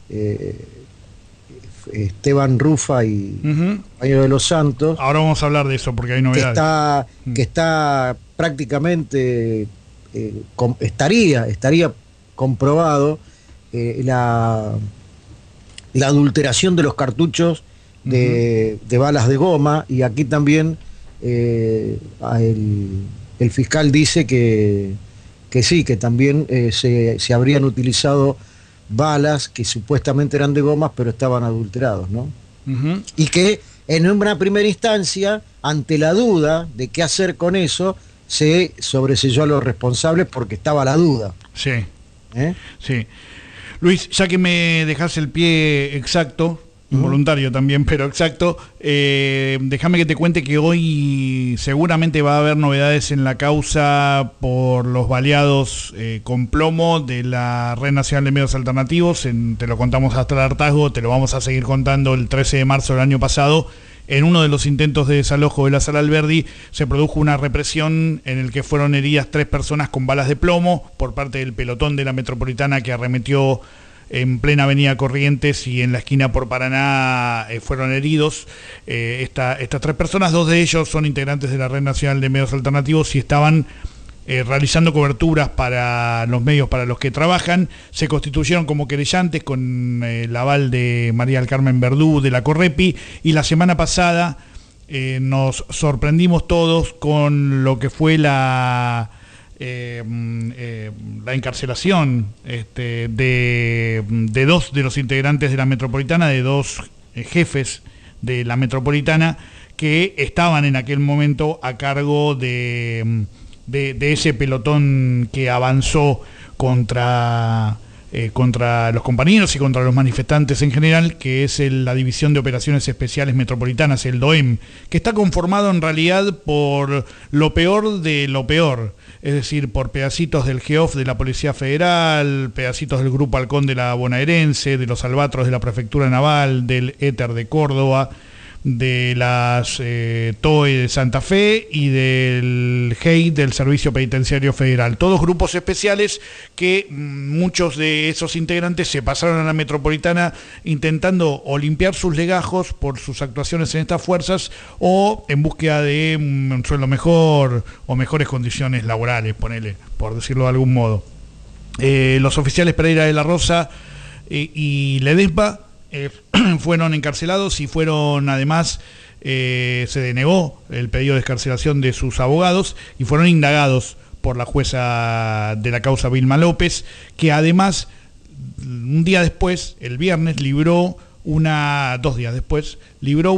Esteban Rufa y compañero de los Santos. Ahora vamos a hablar de eso porque hay novedades. Que está prácticamente, estaría comprobado la adulteración de los cartuchos de balas de goma, y aquí también el fiscal dice que sí, que también se habrían utilizado balas que supuestamente eran de gomas, pero estaban adulterados, ¿no? Y que en una primera instancia, ante la duda de qué hacer con eso, se sobreseyó a los responsables porque estaba la duda. Sí. Sí. Luis, ya que me dejas el pie exacto, involuntario también, pero exacto, déjame que te cuente que hoy seguramente va a haber novedades en la causa por los baleados con plomo de la Red Nacional de Medios Alternativos. Te lo contamos hasta el hartazgo, te lo vamos a seguir contando el 13 de marzo del año pasado. En uno de los intentos de desalojo de la Sala Alberdi se produjo una represión en el que fueron heridas 3 personas con balas de plomo por parte del pelotón de la Metropolitana que arremetió en plena avenida Corrientes, y en la esquina por Paraná fueron heridos estas 3 personas. 2 de ellos son integrantes de la Red Nacional de Medios Alternativos y estaban realizando coberturas para los medios para los que trabajan. Se constituyeron como querellantes con el aval de María del Carmen Verdú de la Correpi, y la semana pasada nos sorprendimos todos con lo que fue la encarcelación de 2 de los integrantes de la Metropolitana, de 2 jefes de la Metropolitana que estaban en aquel momento a cargo de ese pelotón que avanzó contra los compañeros y contra los manifestantes en general, que es la División de Operaciones Especiales Metropolitanas, el DOEM, que está conformado en realidad por lo peor de lo peor, es decir, por pedacitos del GEOF de la Policía Federal, pedacitos del Grupo Halcón de la Bonaerense, de los Albatros de la Prefectura Naval, del Éter de Córdoba, de las TOE de Santa Fe y del GEI del Servicio Penitenciario Federal. Todos grupos especiales que muchos de esos integrantes se pasaron a la Metropolitana intentando o limpiar sus legajos por sus actuaciones en estas fuerzas, o en búsqueda de un sueldo mejor o mejores condiciones laborales, ponele, por decirlo de algún modo. Los oficiales Pereira de la Rosa y Ledesma fueron encarcelados, y fueron además, se denegó el pedido de excarcelación de sus abogados y fueron indagados por la jueza de la causa Vilma López, que además un día después, el viernes, libró 2 días después, libró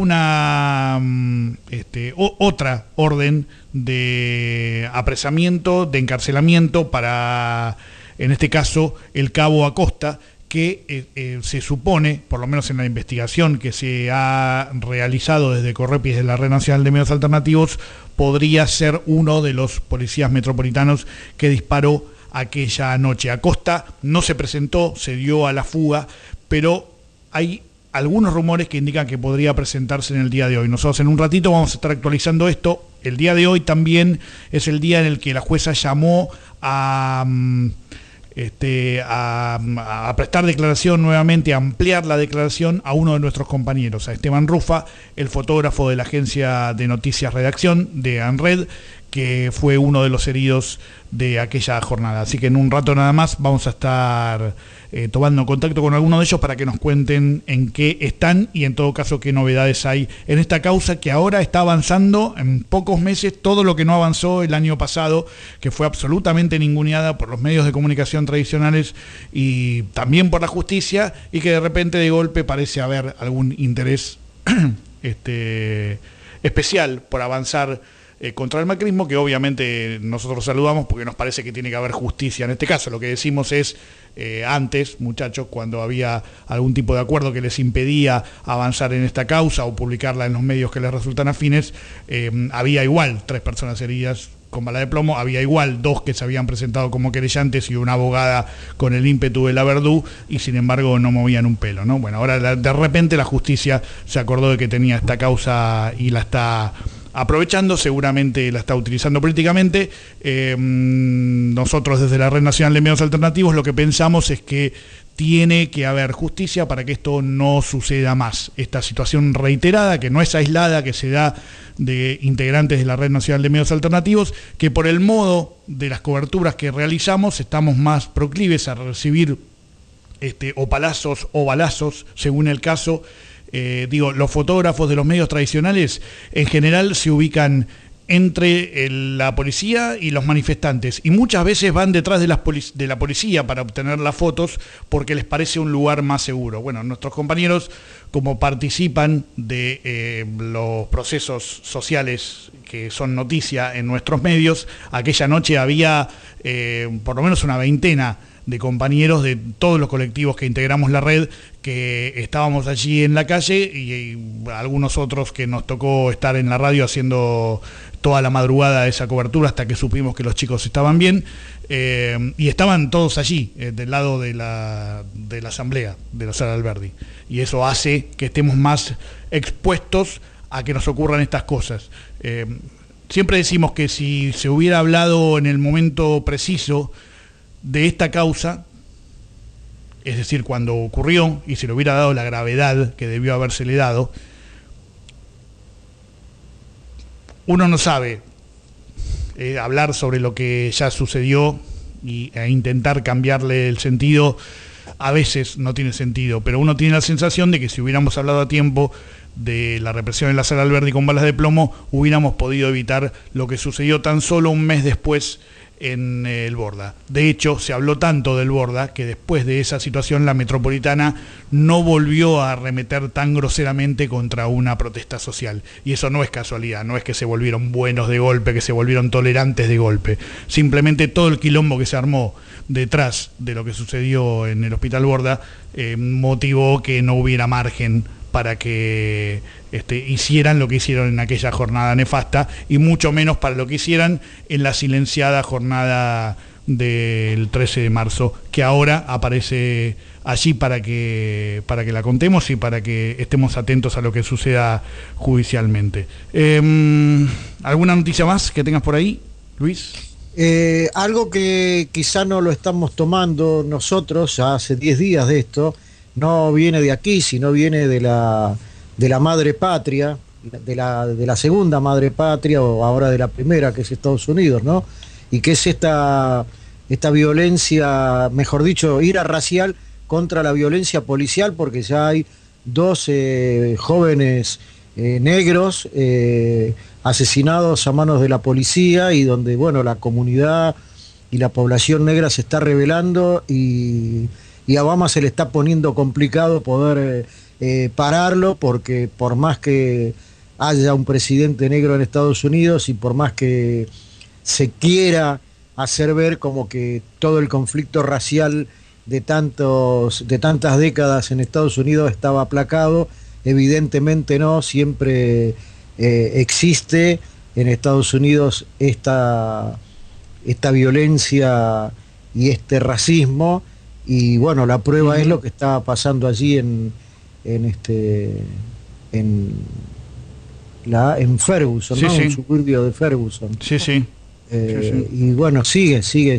otra orden de apresamiento, de encarcelamiento para, en este caso, el cabo Acosta, que se supone, por lo menos en la investigación que se ha realizado desde Correpis de la Red Nacional de Medios Alternativos, podría ser uno de los policías metropolitanos que disparó aquella noche. Acosta no se presentó, se dio a la fuga, pero hay algunos rumores que indican que podría presentarse en el día de hoy. Nosotros en un ratito vamos a estar actualizando esto. El día de hoy también es el día en el que la jueza llamó a prestar declaración nuevamente, a ampliar la declaración a uno de nuestros compañeros, a Esteban Rufa, el fotógrafo de la agencia de noticias Redacción de ANRED, que fue uno de los heridos de aquella jornada. Así que en un rato nada más vamos a estar tomando contacto con alguno de ellos para que nos cuenten en qué están y en todo caso qué novedades hay en esta causa, que ahora está avanzando en pocos meses todo lo que no avanzó el año pasado, que fue absolutamente ninguneada por los medios de comunicación tradicionales y también por la justicia, y que de repente de golpe parece haber algún interés especial por avanzar contra el macrismo, que obviamente nosotros saludamos porque nos parece que tiene que haber justicia en este caso. Lo que decimos es, antes, muchachos, cuando había algún tipo de acuerdo que les impedía avanzar en esta causa o publicarla en los medios que les resultan afines, había igual 3 personas heridas con bala de plomo, había igual 2 que se habían presentado como querellantes y una abogada con el ímpetu de la verdú, y sin embargo no movían un pelo, ¿no? Bueno, ahora de repente la justicia se acordó de que tenía esta causa y la está aprovechando, seguramente la está utilizando políticamente. Nosotros desde la Red Nacional de Medios Alternativos lo que pensamos es que tiene que haber justicia para que esto no suceda más. Esta situación reiterada, que no es aislada, que se da de integrantes de la Red Nacional de Medios Alternativos, que por el modo de las coberturas que realizamos estamos más proclives a recibir o palazos o balazos, según el caso. Los fotógrafos de los medios tradicionales en general se ubican entre la policía y los manifestantes, y muchas veces van detrás de la policía para obtener las fotos porque les parece un lugar más seguro. Bueno, nuestros compañeros, como participan de los procesos sociales que son noticia en nuestros medios, aquella noche había por lo menos una veintena de compañeros de todos los colectivos que integramos la red, que estábamos allí en la calle, y algunos otros que nos tocó estar en la radio haciendo toda la madrugada esa cobertura hasta que supimos que los chicos estaban bien, y estaban todos allí, del lado de la asamblea de la Sala Alberdi, y eso hace que estemos más expuestos a que nos ocurran estas cosas. Siempre decimos que si se hubiera hablado en el momento preciso de esta causa, es decir, cuando ocurrió, y se le hubiera dado la gravedad que debió habérsele dado, uno no sabe hablar sobre lo que ya sucedió e intentar cambiarle el sentido. A veces no tiene sentido, pero uno tiene la sensación de que si hubiéramos hablado a tiempo de la represión en la Sala Alberdi con balas de plomo, hubiéramos podido evitar lo que sucedió tan solo un mes después en el Borda. De hecho, se habló tanto del Borda que después de esa situación la Metropolitana no volvió a arremeter tan groseramente contra una protesta social. Y eso no es casualidad, no es que se volvieron buenos de golpe, que se volvieron tolerantes de golpe. Simplemente todo el quilombo que se armó detrás de lo que sucedió en el Hospital Borda motivó que no hubiera margen para que hicieran lo que hicieron en aquella jornada nefasta, y mucho menos para lo que hicieran en la silenciada jornada del 13 de marzo, que ahora aparece allí para que la contemos y para que estemos atentos a lo que suceda judicialmente. ¿Alguna noticia más que tengas por ahí, Luis? Algo que quizá no lo estamos tomando nosotros, ya hace 10 días de esto, no viene de aquí, sino viene de la madre patria, de la segunda madre patria, o ahora de la primera, que es Estados Unidos, ¿no? Y que es esta violencia, mejor dicho, ira racial contra la violencia policial, porque ya hay 2 jóvenes negros asesinados a manos de la policía, y donde, bueno, la comunidad y la población negra se está rebelando, y a Obama se le está poniendo complicado poder pararlo, porque por más que haya un presidente negro en Estados Unidos y por más que se quiera hacer ver como que todo el conflicto racial de tantas décadas en Estados Unidos estaba aplacado, evidentemente no. Siempre existe en Estados Unidos esta violencia y este racismo. Y bueno, la prueba es lo que estaba pasando allí en Ferguson, sí, ¿no? Sí. Un suburbio de Ferguson. Sí, sí. Y bueno, sigue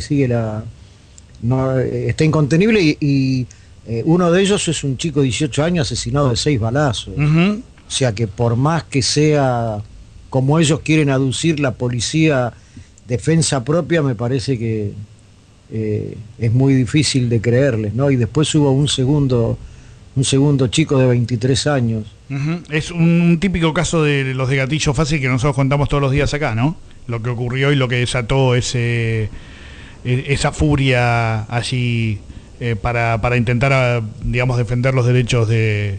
está incontenible, y uno de ellos es un chico de 18 años asesinado de 6 balazos. O sea que por más que sea como ellos quieren aducir la policía defensa propia, me parece que es muy difícil de creerles, ¿no? Y después hubo un segundo chico de 23 años. Es un típico caso de los de gatillo fácil que nosotros contamos todos los días acá, ¿no? Lo que ocurrió y lo que desató esa furia allí para intentar, digamos, defender los derechos de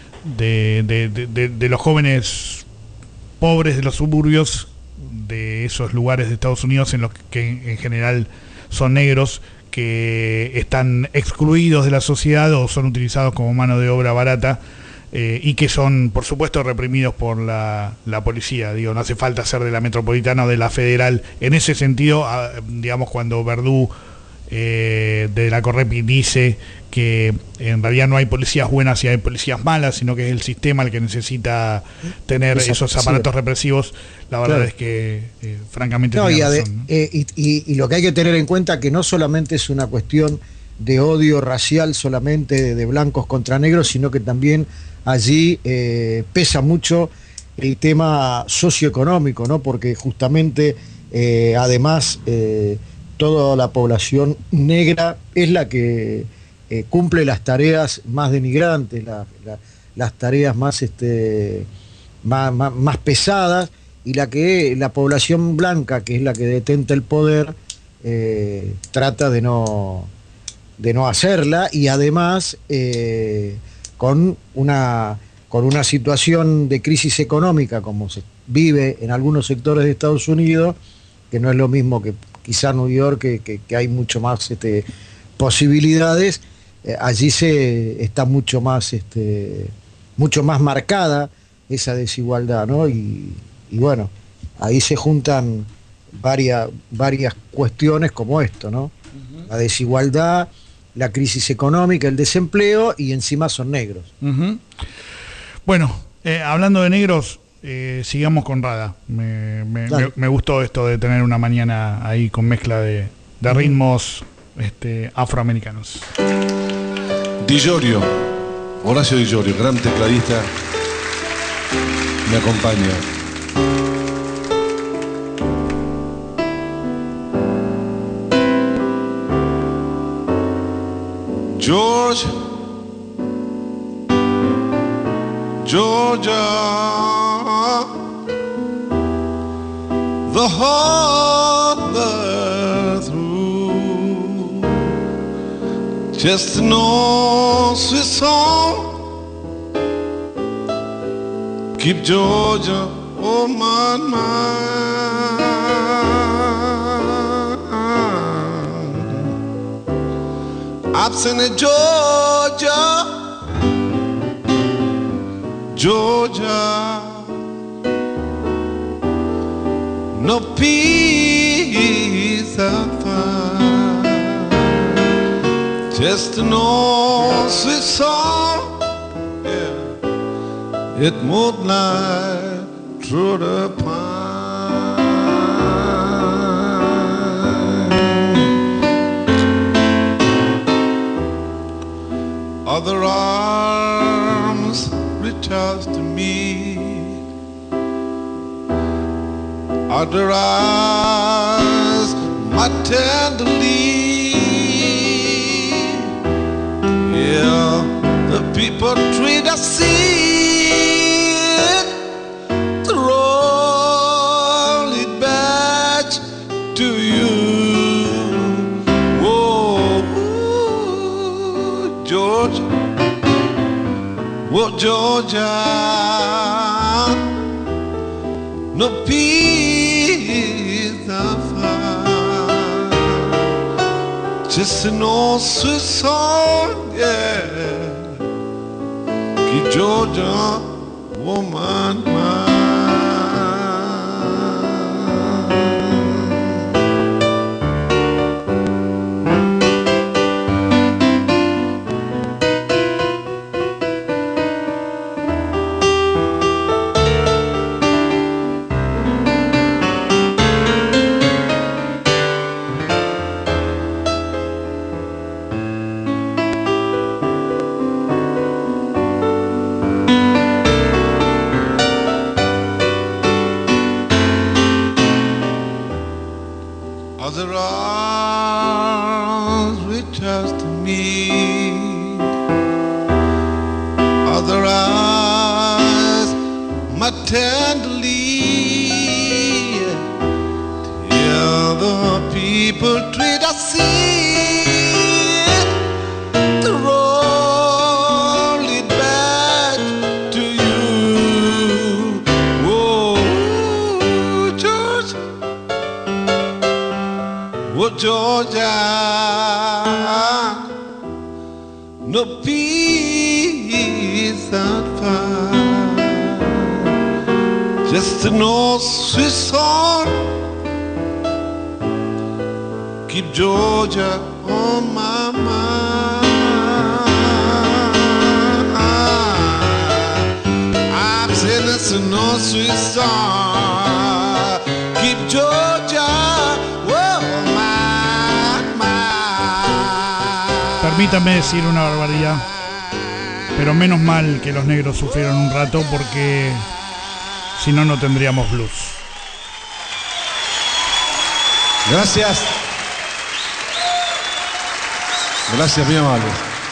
los jóvenes pobres de los suburbios de esos lugares de Estados Unidos en los que en general son negros, que están excluidos de la sociedad o son utilizados como mano de obra barata y que son, por supuesto, reprimidos por la policía. Digo, no hace falta ser de la Metropolitana o de la Federal. En ese sentido, digamos, cuando Verdú de la Correpi dice que en realidad no hay policías buenas y hay policías malas, sino que es el sistema el que necesita tener esos aparatos represivos, la verdad es que francamente tiene razón, ¿no? Y lo que hay que tener en cuenta que no solamente es una cuestión de odio racial solamente de blancos contra negros, sino que también allí pesa mucho el tema socioeconómico, ¿no? Porque justamente además toda la población negra es la que cumple las tareas más denigrantes, las tareas más pesadas, y la población blanca, que es la que detenta el poder, trata de no hacerla, y además con una situación de crisis económica como se vive en algunos sectores de Estados Unidos, que no es lo mismo que quizá New York, que hay mucho más posibilidades. Allí está mucho más marcada esa desigualdad, ¿no? Y bueno, ahí se juntan varias cuestiones como esto, ¿no? La desigualdad, la crisis económica, el desempleo, y encima son negros. Bueno, hablando de negros, sigamos con Rada. Me gustó esto de tener una mañana ahí con mezcla de ritmos afroamericanos. Di Llorio, Horacio Di Llorio, gran tecladista, me acompaña. Georgia, Georgia, the heart that through, just an old sweet song, keep Georgia on my mind. I've seen it, Georgia, Georgia, no peace I find, just an old sweet song, yeah, at moonlight through the pine. Other arms reach out to me, other eyes my tenderly, yeah, the people treat us sick, roll it back to you. Whoa, Georgia, whoa, Georgia, no peace I find, just an old sweet song, yeah, keep Georgia woman mine. Other arms reach out to me, other eyes my tenderly, yeah, the people treat us sick, to roll it back to you. Whoa, Georgia, whoa, Georgia, no peace and fire, just an old Swiss song. Keep Georgia on my mind. I'm saying that's an old Swiss song. Keep Georgia on my mind. Permítame decir una barbaridad, pero menos mal que los negros sufrieron un rato, porque si no, no tendríamos blues. Gracias. Gracias, mi amable.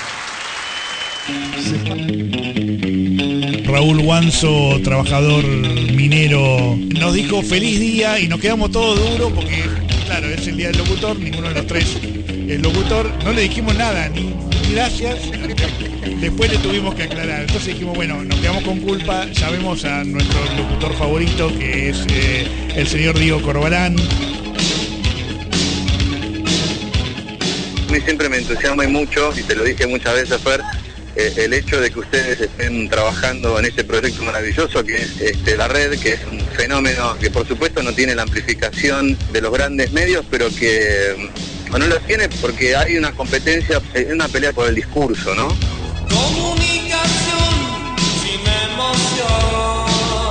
Raúl Guanzo, trabajador minero, nos dijo feliz día y nos quedamos todos duros porque, claro, es el día del locutor, ninguno de los tres es locutor, no le dijimos nada, ni gracias, después le tuvimos que aclarar, entonces dijimos, bueno, nos quedamos con culpa, llamemos a nuestro locutor favorito, que es el señor Diego Corbalán. A mí siempre me entusiasma y mucho, y te lo dije muchas veces, Fer, el hecho de que ustedes estén trabajando en este proyecto maravilloso que es la red, que es un fenómeno que por supuesto no tiene la amplificación de los grandes medios, pero que no lo tiene porque hay una competencia, una pelea por el discurso, ¿no? Comunicación sin emoción,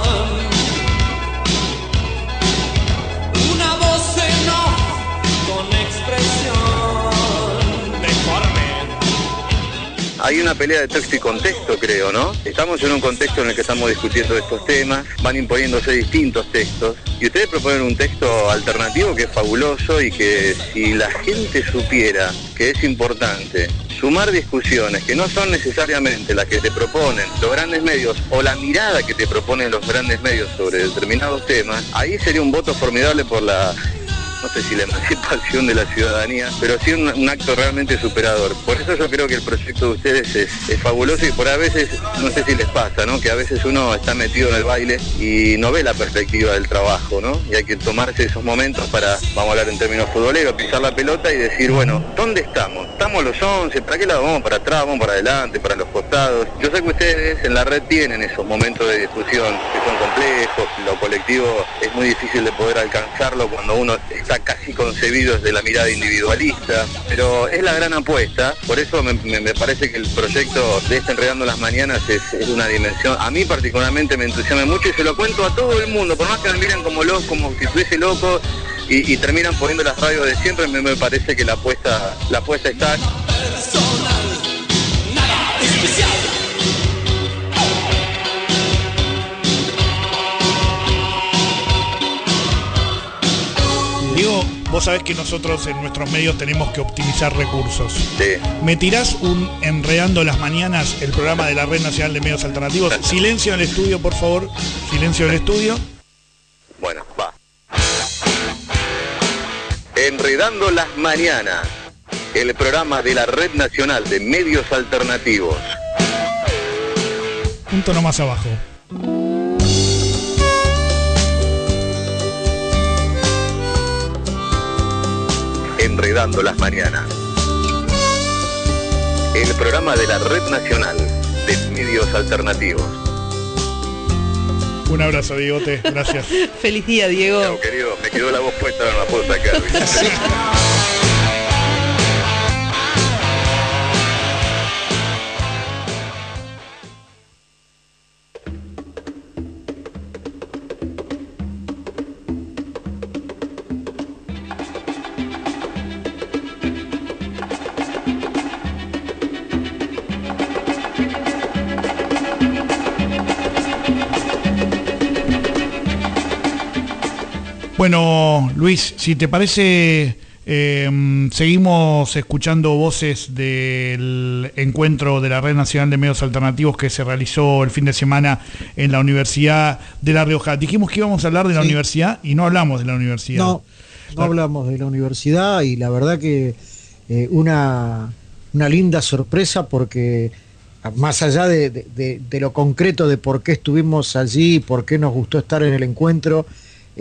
una voz en off con expresión deforme. Hay una pelea de texto y contexto, creo, ¿no? Estamos en un contexto en el que estamos discutiendo estos temas, van imponiéndose distintos textos, y ustedes proponen un texto alternativo que es fabuloso y que si la gente supiera que es importante sumar discusiones que no son necesariamente las que te proponen los grandes medios o la mirada que te proponen los grandes medios sobre determinados temas, ahí sería un voto formidable por la, no sé si la emancipación de la ciudadanía, pero sí un acto realmente superador. Por eso yo creo que el proyecto de ustedes es fabuloso y por a veces, no sé si les pasa, ¿no? Que a veces uno está metido en el baile y no ve la perspectiva del trabajo, ¿no? Y hay que tomarse esos momentos para, vamos a hablar en términos futboleros, pisar la pelota y decir, bueno, ¿dónde estamos? ¿Estamos los 11? ¿Para qué lado vamos? ¿Para atrás? ¿Vamos para adelante? ¿Para los costados? Yo sé que ustedes en la red tienen esos momentos de discusión que son complejos, lo colectivo es muy difícil de poder alcanzarlo cuando uno está casi concebido desde la mirada individualista, pero es la gran apuesta, por eso me parece que el proyecto de Enredando las Mañanas es una dimensión, a mí particularmente me entusiasma mucho y se lo cuento a todo el mundo, por más que me miren como si estuviese loco y terminan poniendo las radios de siempre, me parece que la apuesta está. Diego, vos sabés que nosotros en nuestros medios tenemos que optimizar recursos. Sí. ¿Me tirás un Enredando las Mañanas, el programa de la Red Nacional de Medios Alternativos? Silencio en el estudio, por favor. Silencio en el estudio. Bueno, va. Enredando las Mañanas, el programa de la Red Nacional de Medios Alternativos. Un tono más abajo. Enredando las Mañanas, el programa de la Red Nacional de Medios Alternativos. Un abrazo, Diegote, gracias. Feliz día, Diego. Chao, querido, me quedó la voz puesta, no la puedo sacar. Bueno, Luis, si te parece, seguimos escuchando voces del encuentro de la Red Nacional de Medios Alternativos que se realizó el fin de semana en la Universidad de La Rioja. Dijimos que íbamos a hablar de la universidad y no hablamos de la universidad. No hablamos de la universidad y la verdad que una linda sorpresa porque más allá de lo concreto de por qué estuvimos allí, por qué nos gustó estar en el encuentro,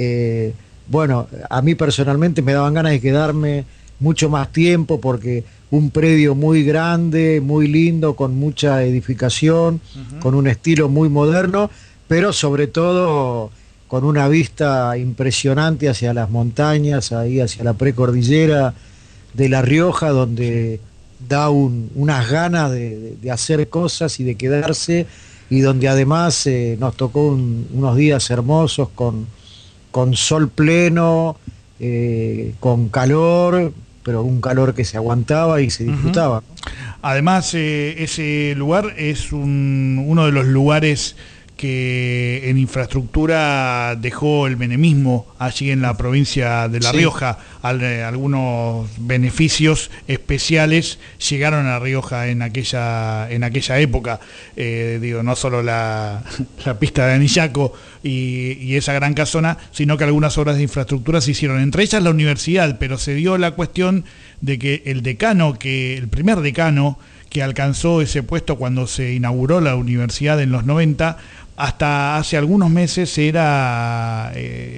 bueno, a mí personalmente me daban ganas de quedarme mucho más tiempo porque un predio muy grande, muy lindo, con mucha edificación, con un estilo muy moderno, pero sobre todo con una vista impresionante hacia las montañas, ahí hacia la precordillera de La Rioja, donde da unas ganas de hacer cosas y de quedarse, y donde además nos tocó unos días hermosos con sol pleno, con calor, pero un calor que se aguantaba y se disfrutaba. Además, ese lugar es uno de los lugares que en infraestructura dejó el menemismo allí en la provincia de La Rioja. Algunos beneficios especiales llegaron a La Rioja en aquella época. No solo la pista de Anillaco y esa gran casona, sino que algunas obras de infraestructura se hicieron, entre ellas la universidad, pero se dio la cuestión de que el primer decano que alcanzó ese puesto cuando se inauguró la universidad en los 90, hasta hace algunos meses era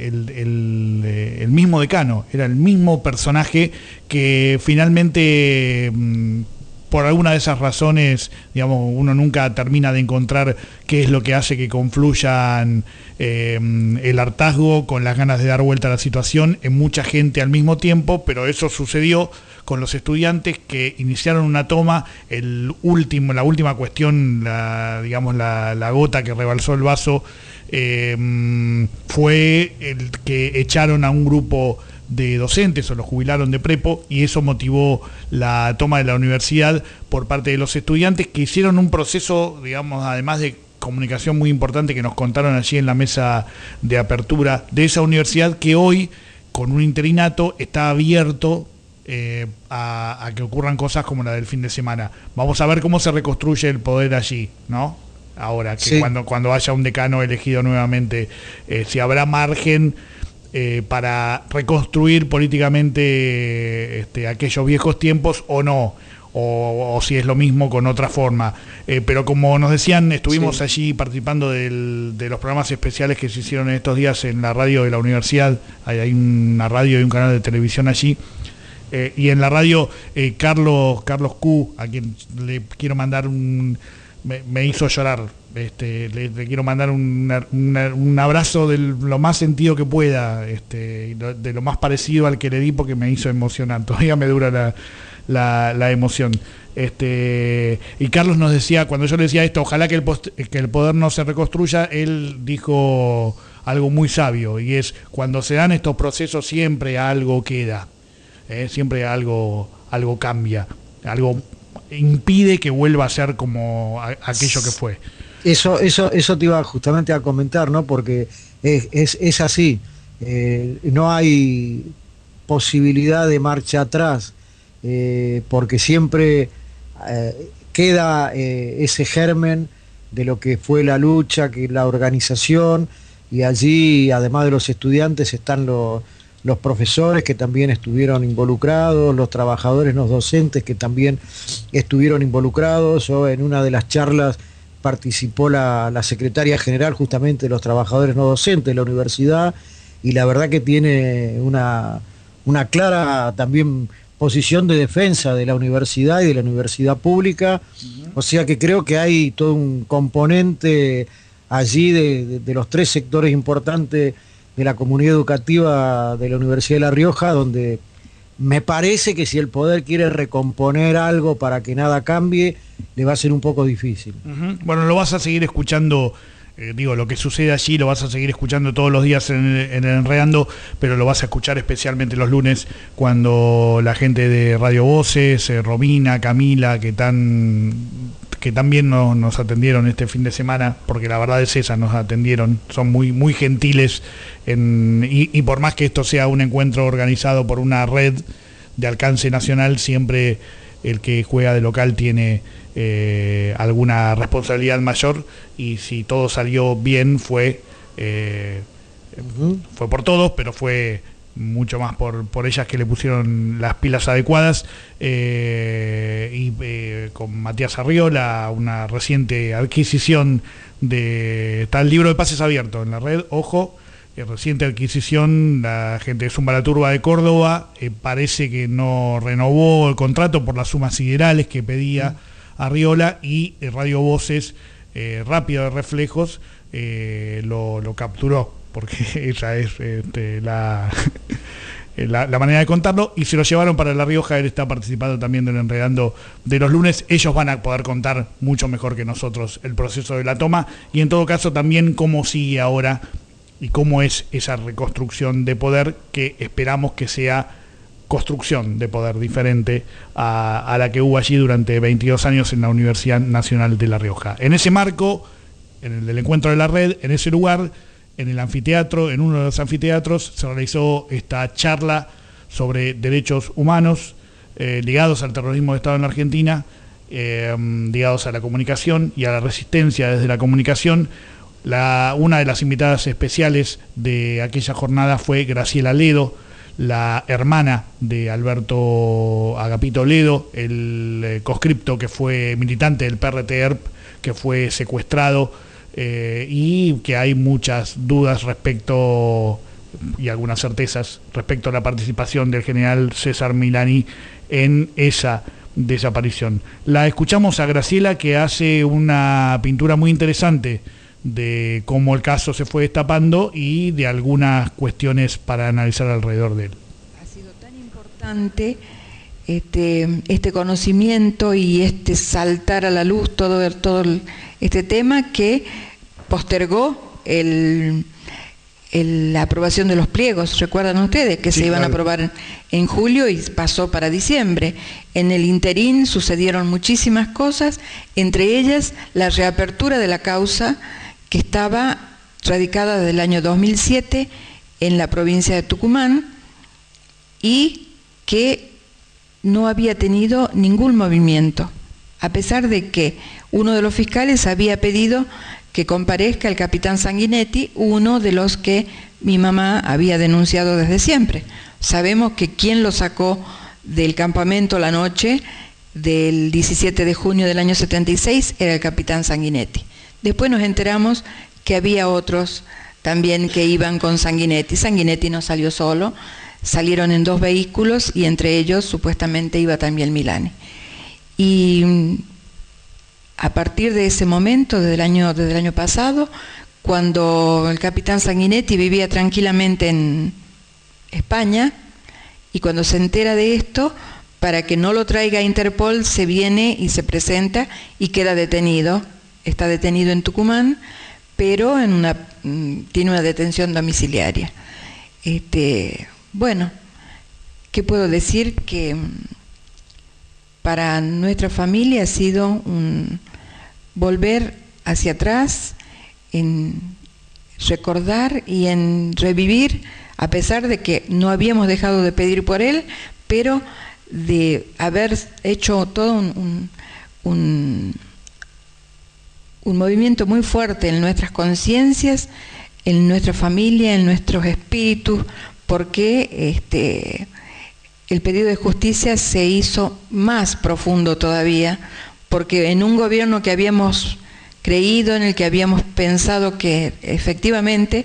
el mismo decano, era el mismo personaje que finalmente, por alguna de esas razones, digamos, uno nunca termina de encontrar qué es lo que hace que confluyan el hartazgo con las ganas de dar vuelta a la situación en mucha gente al mismo tiempo, pero eso sucedió con los estudiantes que iniciaron una toma. La última cuestión, la gota que rebalsó el vaso, fue el que echaron a un grupo de docentes o los jubilaron de prepo, y eso motivó la toma de la universidad por parte de los estudiantes, que hicieron un proceso, digamos, además de comunicación muy importante, que nos contaron allí en la mesa de apertura de esa universidad, que hoy, con un interinato, está abierto a que ocurran cosas como la del fin de semana. Vamos a ver cómo se reconstruye el poder allí, ¿no? Ahora, que cuando haya un decano elegido nuevamente, si habrá margen para reconstruir políticamente aquellos viejos tiempos o no, o si es lo mismo con otra forma. Pero como nos decían, estuvimos allí participando de los programas especiales que se hicieron en estos días en la radio de la universidad. Hay una radio y un canal de televisión allí. Y en la radio, Carlos Q, a quien le quiero mandar me hizo llorar. Le quiero mandar un abrazo de lo más sentido que pueda, de lo más parecido al que le di, porque me hizo emocionar. Todavía me dura la emoción. Y Carlos nos decía, cuando yo le decía esto, ojalá que el poder no se reconstruya, él dijo algo muy sabio, y es: cuando se dan estos procesos siempre algo queda. Siempre algo cambia, algo impide que vuelva a ser como aquello que fue. Eso te iba justamente a comentar, ¿no? Porque es así, no hay posibilidad de marcha atrás, porque siempre queda ese germen de lo que fue la lucha, que la organización, y allí, además de los estudiantes, están los profesores que también estuvieron involucrados, los trabajadores, los docentes que también estuvieron involucrados. O en una de las charlas participó la secretaria general justamente de los trabajadores no docentes de la universidad, y la verdad que tiene una clara también posición de defensa de la universidad y de la universidad pública. O sea que creo que hay todo un componente allí de los tres sectores importantes de la comunidad educativa de la Universidad de La Rioja, donde me parece que si el poder quiere recomponer algo para que nada cambie, le va a ser un poco difícil. Bueno, lo vas a seguir escuchando, lo que sucede allí lo vas a seguir escuchando todos los días en el Enredando, pero lo vas a escuchar especialmente los lunes, cuando la gente de Radio Voces, Romina, Camila, que también nos atendieron este fin de semana, porque la verdad es esa, nos atendieron, son muy, muy gentiles, y por más que esto sea un encuentro organizado por una red de alcance nacional, siempre el que juega de local tiene alguna responsabilidad mayor, y si todo salió bien fue por todos, pero fue mucho más por ellas, que le pusieron las pilas adecuadas, y con Matías Arriola, una reciente adquisición está el libro de pases abierto en la red, ojo, reciente adquisición, la gente de Zumba la Turba de Córdoba parece que no renovó el contrato por las sumas siderales que pedía Arriola, y Radio Voces, Rápido de Reflejos, lo capturó, porque esa es la manera de contarlo, y se lo llevaron para La Rioja. Él está participando también del Enredando de los lunes. Ellos van a poder contar mucho mejor que nosotros el proceso de la toma, y en todo caso también cómo sigue ahora y cómo es esa reconstrucción de poder, que esperamos que sea construcción de poder diferente a la que hubo allí durante 22 años en la Universidad Nacional de La Rioja. En ese marco, en el del encuentro de la red, en ese lugar, en el anfiteatro, en uno de los anfiteatros, se realizó esta charla sobre derechos humanos ligados al terrorismo de Estado en la Argentina, ligados a la comunicación y a la resistencia desde la comunicación. Una de las invitadas especiales de aquella jornada fue Graciela Ledo, la hermana de Alberto Agapito Ledo, el conscripto que fue militante del PRT-ERP, que fue secuestrado, y que hay muchas dudas respecto, y algunas certezas respecto a la participación del general César Milani en esa desaparición. La escuchamos a Graciela, que hace una pintura muy interesante de cómo el caso se fue destapando y de algunas cuestiones para analizar alrededor de él. Ha sido tan importante este conocimiento y saltar a la luz todo este tema, que postergó la aprobación de los pliegos. ¿Recuerdan ustedes que se iban a aprobar en julio y pasó para diciembre? En el interín sucedieron muchísimas cosas, entre ellas la reapertura de la causa, que estaba radicada desde el año 2007 en la provincia de Tucumán, y que no había tenido ningún movimiento, a pesar de que uno de los fiscales había pedido que comparezca el capitán Sanguinetti, uno de los que mi mamá había denunciado desde siempre. Sabemos que quien lo sacó del campamento la noche del 17 de junio del año 76 era el capitán Sanguinetti. Después nos enteramos que había otros también que iban con Sanguinetti. Sanguinetti no salió solo, salieron en 2 vehículos, y entre ellos supuestamente iba también Milani. Y a partir de ese momento, desde el año pasado, cuando el capitán Sanguinetti vivía tranquilamente en España, y cuando se entera de esto, para que no lo traiga a Interpol, se viene y se presenta y queda detenido. Está detenido en Tucumán, pero tiene una detención domiciliaria. Bueno, ¿qué puedo decir? Que para nuestra familia ha sido un volver hacia atrás, en recordar y en revivir, a pesar de que no habíamos dejado de pedir por él, pero de haber hecho todo un movimiento muy fuerte en nuestras conciencias, en nuestra familia, en nuestros espíritus, porque el pedido de justicia se hizo más profundo todavía, porque en un gobierno que habíamos creído, en el que habíamos pensado que efectivamente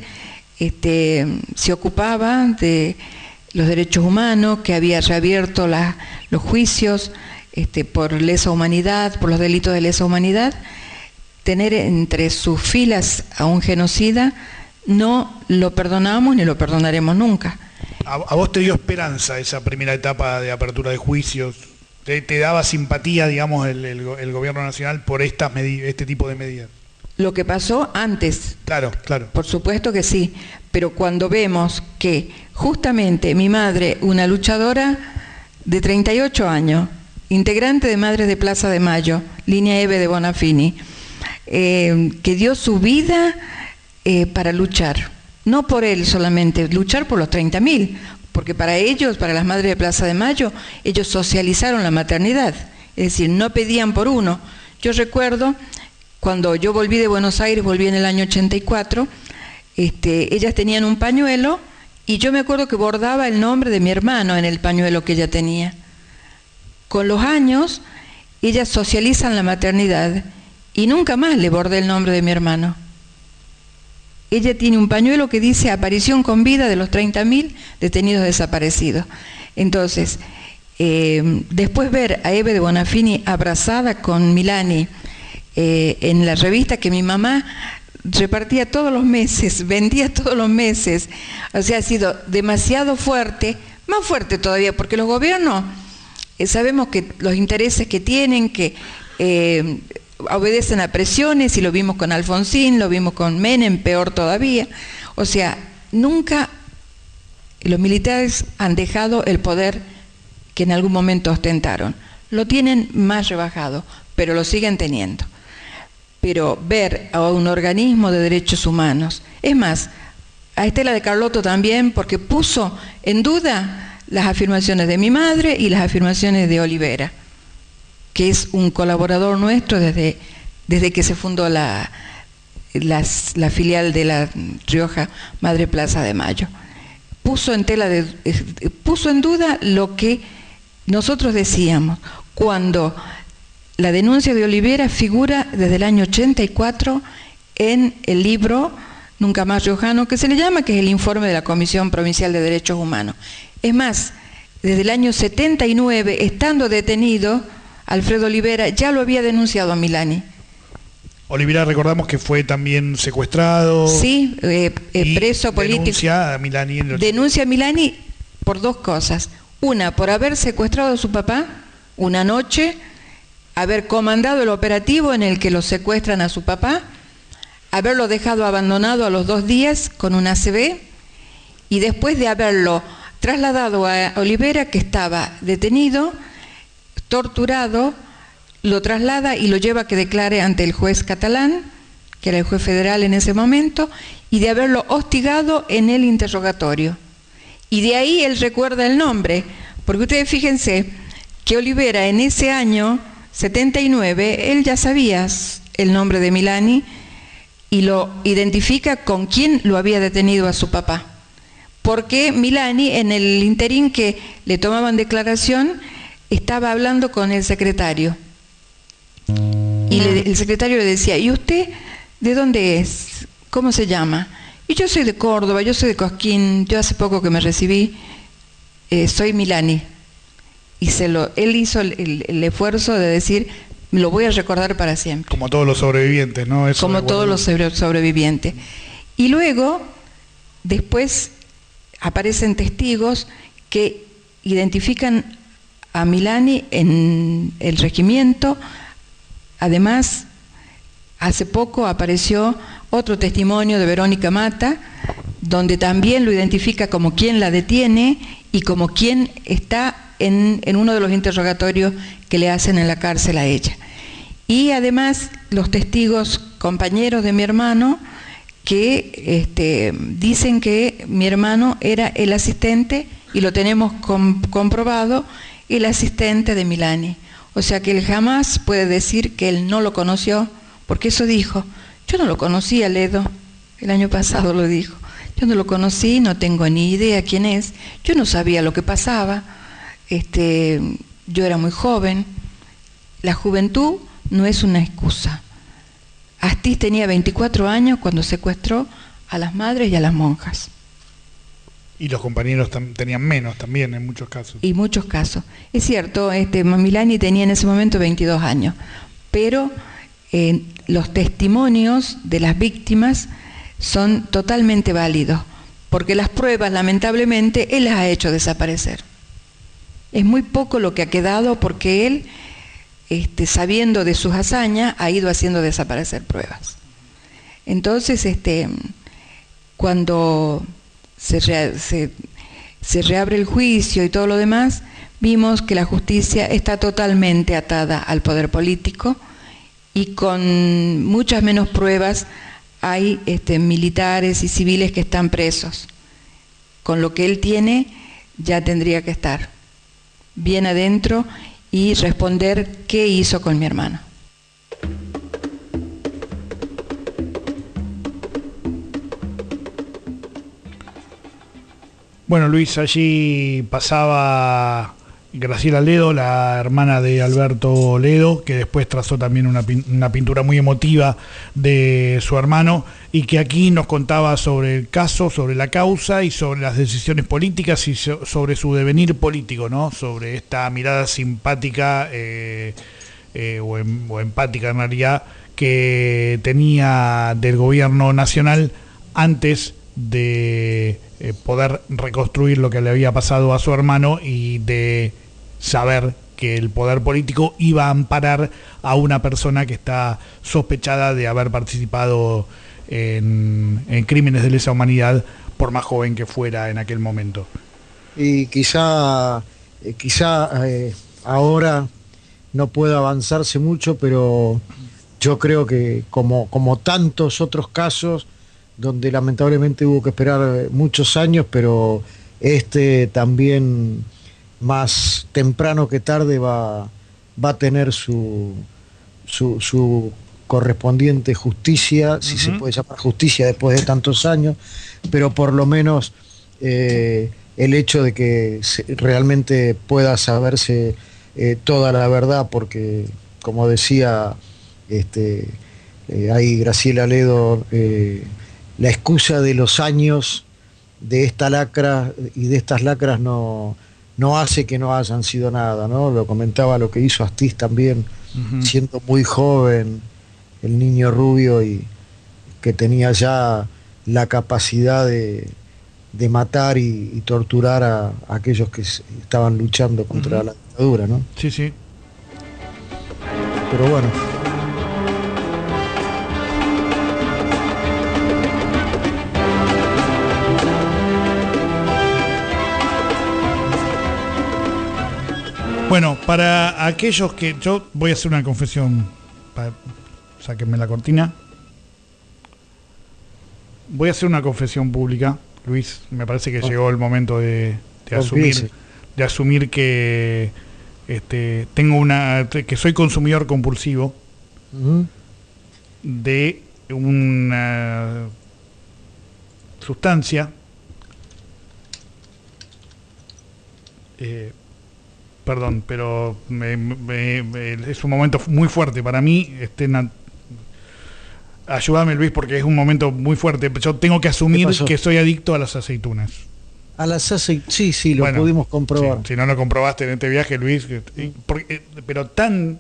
se ocupaba de los derechos humanos, que había reabierto los juicios por lesa humanidad, por los delitos de lesa humanidad, tener entre sus filas a un genocida, no lo perdonamos ni lo perdonaremos nunca. ¿A vos te dio esperanza esa primera etapa de apertura de juicios? ¿Te daba simpatía, digamos, el gobierno nacional por este tipo de medidas? Lo que pasó antes. Claro, claro. Por supuesto que sí, pero cuando vemos que justamente mi madre, una luchadora de 38 años, integrante de Madres de Plaza de Mayo, línea Eve de Bonafini, que dio su vida para luchar, no por él solamente, luchar por los 30.000, porque para ellos, para las Madres de Plaza de Mayo, ellos socializaron la maternidad, es decir, no pedían por uno. Yo recuerdo, cuando yo volví de Buenos Aires, volví en el año 84, ellas tenían un pañuelo, y yo me acuerdo que bordaba el nombre de mi hermano en el pañuelo que ella tenía. Con los años, ellas socializan la maternidad, y nunca más le bordé el nombre de mi hermano. ella tiene un pañuelo que dice aparición con vida de los 30.000 detenidos desaparecidos. Entonces, después ver a Eve de Bonafini abrazada con Milani en la revista que mi mamá repartía todos los meses, vendía todos los meses, o sea, ha sido demasiado fuerte, más fuerte todavía, porque los gobiernos sabemos que los intereses que tienen, que obedecen a presiones, y lo vimos con Alfonsín, lo vimos con Menem, peor todavía. O sea, nunca los militares han dejado el poder que en algún momento ostentaron. Lo tienen más rebajado, pero lo siguen teniendo. Pero ver a un organismo de derechos humanos, es más, a Estela de Carlotto también, porque puso en duda las afirmaciones de mi madre y las afirmaciones de Olivera, que es un colaborador nuestro desde que se fundó la filial de La Rioja, Madre Plaza de Mayo. Puso en duda lo que nosotros decíamos cuando la denuncia de Olivera figura desde el año 84 en el libro Nunca Más Riojano, que se le llama, que es el informe de la Comisión Provincial de Derechos Humanos. Es más, desde el año 79, estando detenido, Alfredo Olivera ya lo había denunciado a Milani. Olivera, recordamos que fue también secuestrado. Sí, preso político. Denuncia a Milani. Denuncia a Milani por dos cosas. Una, por haber secuestrado a su papá una noche, haber comandado el operativo en el que lo secuestran a su papá, haberlo dejado abandonado a los 2 días con un ACV, y después de haberlo trasladado a Olivera, que estaba detenido, torturado, lo traslada y lo lleva a que declare ante el juez catalán, que era el juez federal en ese momento, y de haberlo hostigado en el interrogatorio. Y de ahí él recuerda el nombre, porque ustedes fíjense que Olivera en ese año 79, él ya sabía el nombre de Milani y lo identifica con quién lo había detenido a su papá. Porque Milani, en el interín que le tomaban declaración, estaba hablando con el secretario. Y el secretario le decía, ¿y usted de dónde es? ¿Cómo se llama? Y yo soy de Córdoba, yo soy de Cosquín, yo hace poco que me recibí, soy Milani. Y él hizo el esfuerzo de decir, lo voy a recordar para siempre. Como todos los sobrevivientes, ¿no? Eso como todos los sobrevivientes. Y luego, después, aparecen testigos que identifican a Milani en el regimiento. Además, hace poco apareció otro testimonio de Verónica Mata, donde también lo identifica como quien la detiene y como quien está en uno de los interrogatorios que le hacen en la cárcel a ella. Y además los testigos compañeros de mi hermano que dicen que mi hermano era el asistente, y lo tenemos comprobado, el asistente de Milani. O sea que él jamás puede decir que él no lo conoció, porque eso dijo. Yo no lo conocí a Ledo, el año pasado lo dijo. Yo no lo conocí, no tengo ni idea quién es, yo no sabía lo que pasaba, yo era muy joven. La juventud no es una excusa. Astiz tenía 24 años cuando secuestró a las madres y a las monjas. Y los compañeros tenían menos también en muchos casos. Y muchos casos. Es cierto, Milani tenía en ese momento 22 años, pero los testimonios de las víctimas son totalmente válidos, porque las pruebas, lamentablemente, él las ha hecho desaparecer. Es muy poco lo que ha quedado, porque él, sabiendo de sus hazañas, ha ido haciendo desaparecer pruebas. Entonces, cuando se reabre el juicio y todo lo demás, vimos que la justicia está totalmente atada al poder político, y con muchas menos pruebas hay militares y civiles que están presos. Con lo que él tiene, ya tendría que estar bien adentro y responder qué hizo con mi hermano. Bueno, Luis, allí pasaba Graciela Ledo, la hermana de Alberto Ledo, que después trazó también una pintura muy emotiva de su hermano, y que aquí nos contaba sobre el caso, sobre la causa y sobre las decisiones políticas y sobre su devenir político, ¿no? Sobre esta mirada simpática o empática en realidad que tenía del gobierno nacional antes de poder reconstruir lo que le había pasado a su hermano y de saber que el poder político iba a amparar a una persona que está sospechada de haber participado en crímenes de lesa humanidad, por más joven que fuera en aquel momento. Y quizá ahora no pueda avanzarse mucho, pero yo creo que como tantos otros casos donde lamentablemente hubo que esperar muchos años, pero este también más temprano que tarde va a tener su correspondiente justicia, si se puede llamar justicia después de tantos años, pero por lo menos el hecho de que realmente pueda saberse toda la verdad, porque como decía ahí Graciela Ledo, la excusa de los años de esta lacra y de estas lacras no hace que no hayan sido nada, ¿no? Lo comentaba lo que hizo Astiz también, siendo muy joven, el niño rubio, y que tenía ya la capacidad de matar y torturar a aquellos que estaban luchando contra la dictadura, ¿no? Sí, sí. Pero bueno. Bueno, para aquellos que... Yo voy a hacer una confesión. Sáquenme la cortina. Voy a hacer una confesión pública, Luis. Me parece que llegó el momento de asumir que tengo que soy consumidor compulsivo de una sustancia perdón, pero es un momento muy fuerte para mí. Ayúdame, Luis, porque es un momento muy fuerte. Yo tengo que asumir que soy adicto a las aceitunas. A las aceitunas, sí, lo pudimos comprobar. Sí, si no lo comprobaste en este viaje, Luis, pero tan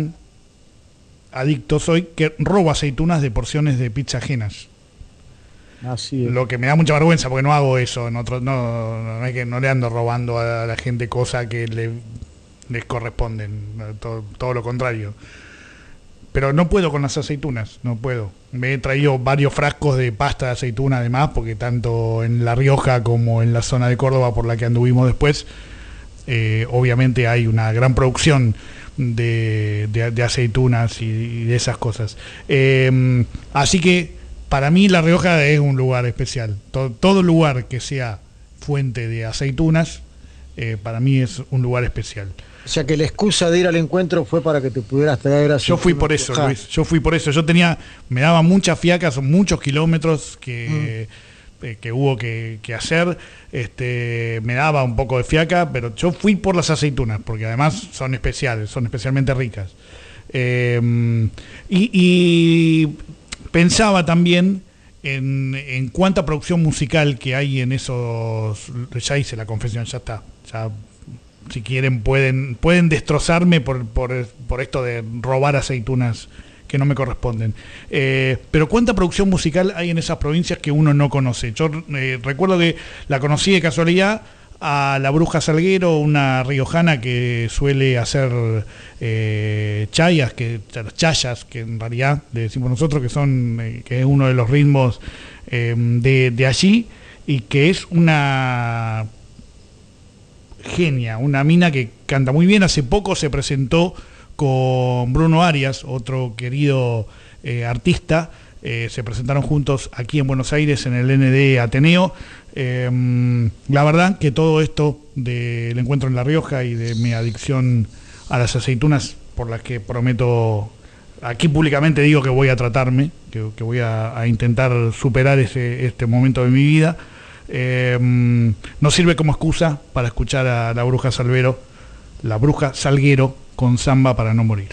adicto soy que robo aceitunas de porciones de pizza ajenas. Así es. Lo que me da mucha vergüenza, porque no hago eso, no es que no le ando robando a la gente cosas que les corresponden, todo lo contrario. Pero no puedo con las aceitunas, no puedo. Me he traído varios frascos de pasta de aceituna además, porque tanto en La Rioja como en la zona de Córdoba por la que anduvimos después, obviamente hay una gran producción de aceitunas y de esas cosas. Así que para mí La Rioja es un lugar especial. Todo lugar que sea fuente de aceitunas, para mí es un lugar especial. O sea que la excusa de ir al encuentro fue para que te pudieras traer aceitunas. Yo fui por eso, Luis. Yo fui por eso. Me daba muchas fiacas, son muchos kilómetros que hubo que hacer. Me daba un poco de fiaca, pero yo fui por las aceitunas, porque además son especiales, son especialmente ricas. Y pensaba también en cuánta producción musical que hay en esos... Ya hice la confesión, ya está. Ya, si quieren pueden destrozarme por esto de robar aceitunas que no me corresponden. Pero cuánta producción musical hay en esas provincias que uno no conoce. Yo recuerdo que la conocí de casualidad a la Bruja Salguero, una riojana que suele hacer chayas, chayas, que en realidad le decimos nosotros que es uno de los ritmos de allí, y que es una genia, una mina que canta muy bien. Hace poco se presentó con Bruno Arias, otro querido artista. Se presentaron juntos aquí en Buenos Aires en el ND Ateneo. La verdad que todo esto del encuentro en La Rioja y de mi adicción a las aceitunas, por las que prometo, aquí públicamente digo que voy a tratarme, que voy a intentar superar este momento de mi vida, no sirve como excusa para escuchar a la Bruja Salguero La Bruja Salguero con Samba para no morir.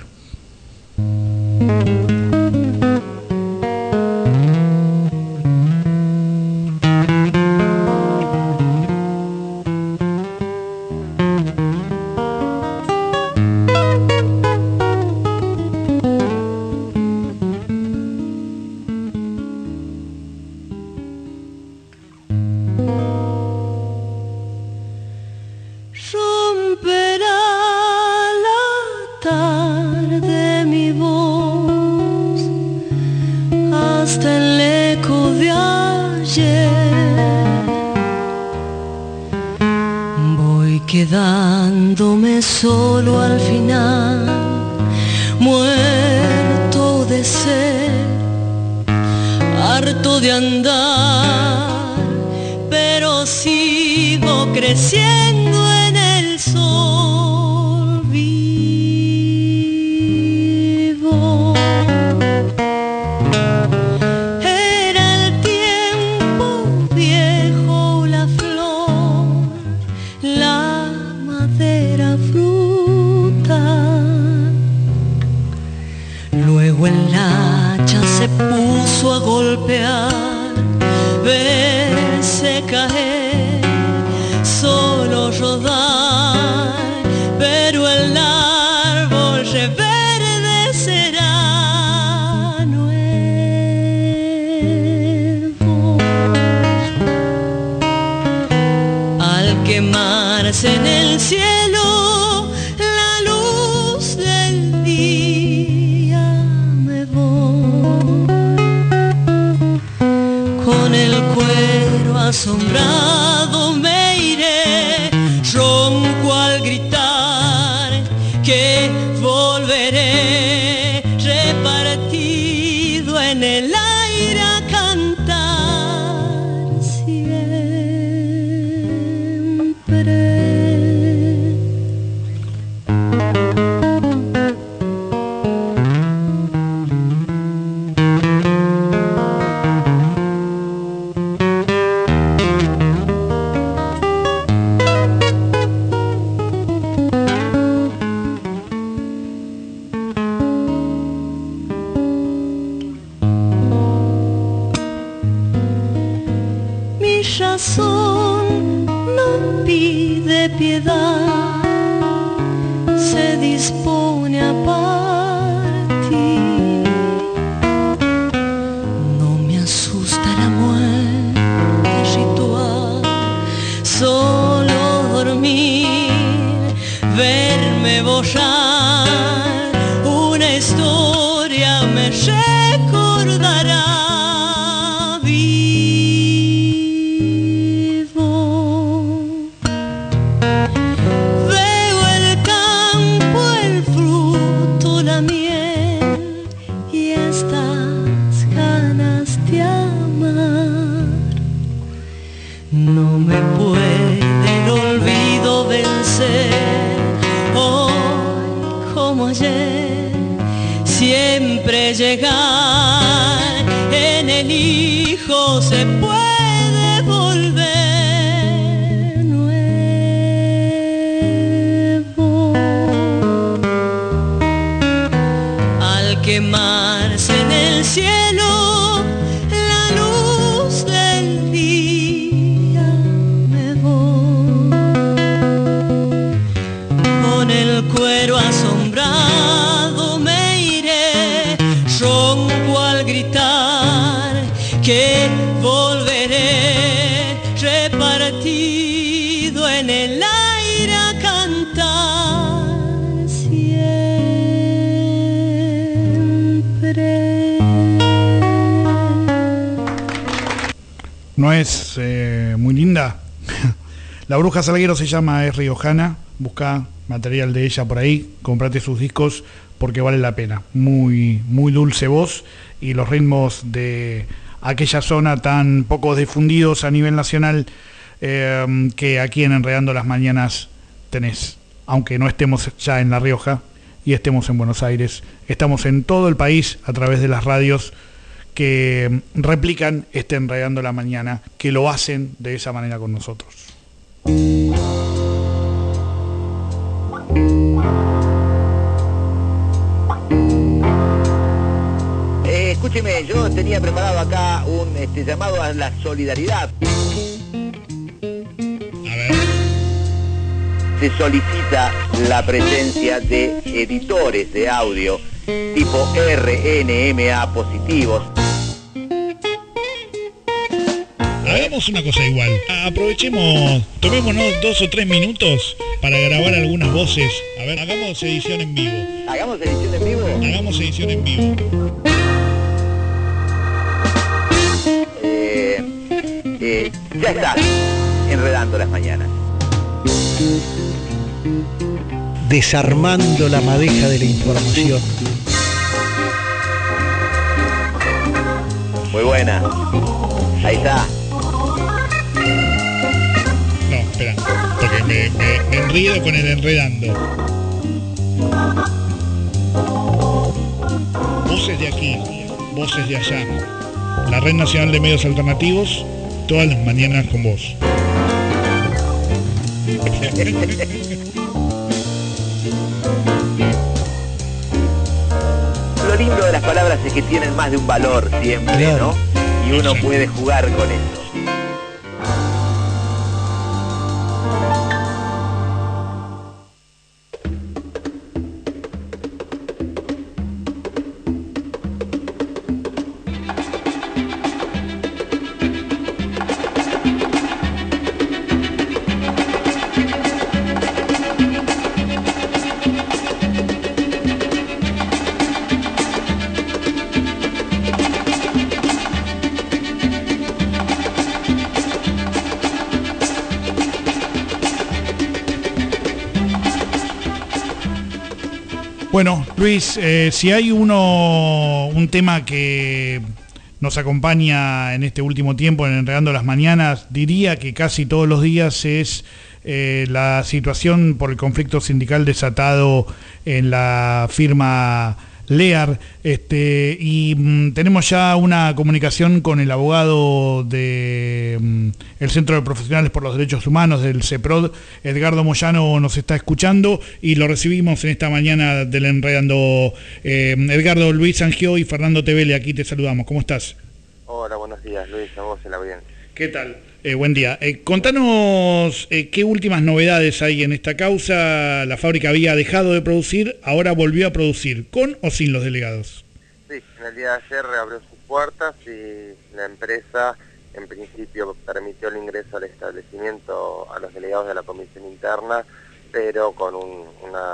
Quedándome solo al final, muerto de sed, harto de andar, pero sigo creciendo en el sol vivo. Era el tiempo viejo, la flor, la madera, fruta. Luego el hacha se puso a golpear, verse caer, solo rodar, pero el árbol reverdecerá nuevo. Al quemarse en el cielo la luz del día, me voy con el cuero asombrado, me iré, ronco al gritar que volveré, repartido en el aire a cantar siempre. Mi razón no pide piedad, se dispone a partir. No me asusta la muerte ritual, solo dormir, verme borrar una historia me recordará. No me puede el olvido vencer, hoy como ayer, siempre llegar, en el hijo se puede volver nuevo. Al quemarse en el cielo la luz del día, con el cuero asombrado me iré, ronco al gritar que volveré, repartido en el aire a cantar siempre. ¿No es muy linda? La Bruja Salguero se llama, es riojana. Busca material de ella por ahí, comprate sus discos porque vale la pena. Muy, muy dulce voz y los ritmos de aquella zona tan poco difundidos a nivel nacional que aquí en Enredando las Mañanas tenés. Aunque no estemos ya en La Rioja y estemos en Buenos Aires, estamos en todo el país a través de las radios que replican este Enredando la Mañana, que lo hacen de esa manera con nosotros. escúcheme, yo tenía preparado acá un llamado a la solidaridad. A ver. Se solicita la presencia de editores de audio tipo RNMA positivos. Hagamos una cosa igual. Aprovechemos, tomémonos 2 o 3 minutos para grabar algunas voces. A ver, hagamos edición en vivo. ¿Hagamos edición en vivo? Hagamos edición en vivo. Ya está, enredando las mañanas. Desarmando la madeja de la información. Muy buena. Ahí está. No, espera, porque me enredo con el enredando. Voces de aquí, voces de allá. La Red Nacional de Medios Alternativos, todas las mañanas con vos. Lo lindo de las palabras es que tienen más de un valor siempre, ¿no? Y uno puede jugar con eso. Bueno, Luis, si hay un tema que nos acompaña en este último tiempo en Enredando las Mañanas, diría que casi todos los días es la situación por el conflicto sindical desatado en la firma Lear, y tenemos ya una comunicación con el abogado de el Centro de Profesionales por los Derechos Humanos del CEPROD. Edgardo Moyano nos está escuchando y lo recibimos en esta mañana del Enredando. Edgardo, Luis Sangió y Fernando Tevele, aquí te saludamos. ¿Cómo estás? Hola, buenos días, Luis, a vos en la audiencia. ¿Qué tal? Buen día. Contanos qué últimas novedades hay en esta causa. La fábrica había dejado de producir, ahora volvió a producir, ¿con o sin los delegados? Sí, en el día de ayer reabrió sus puertas y la empresa en principio permitió el ingreso al establecimiento a los delegados de la comisión interna, pero con un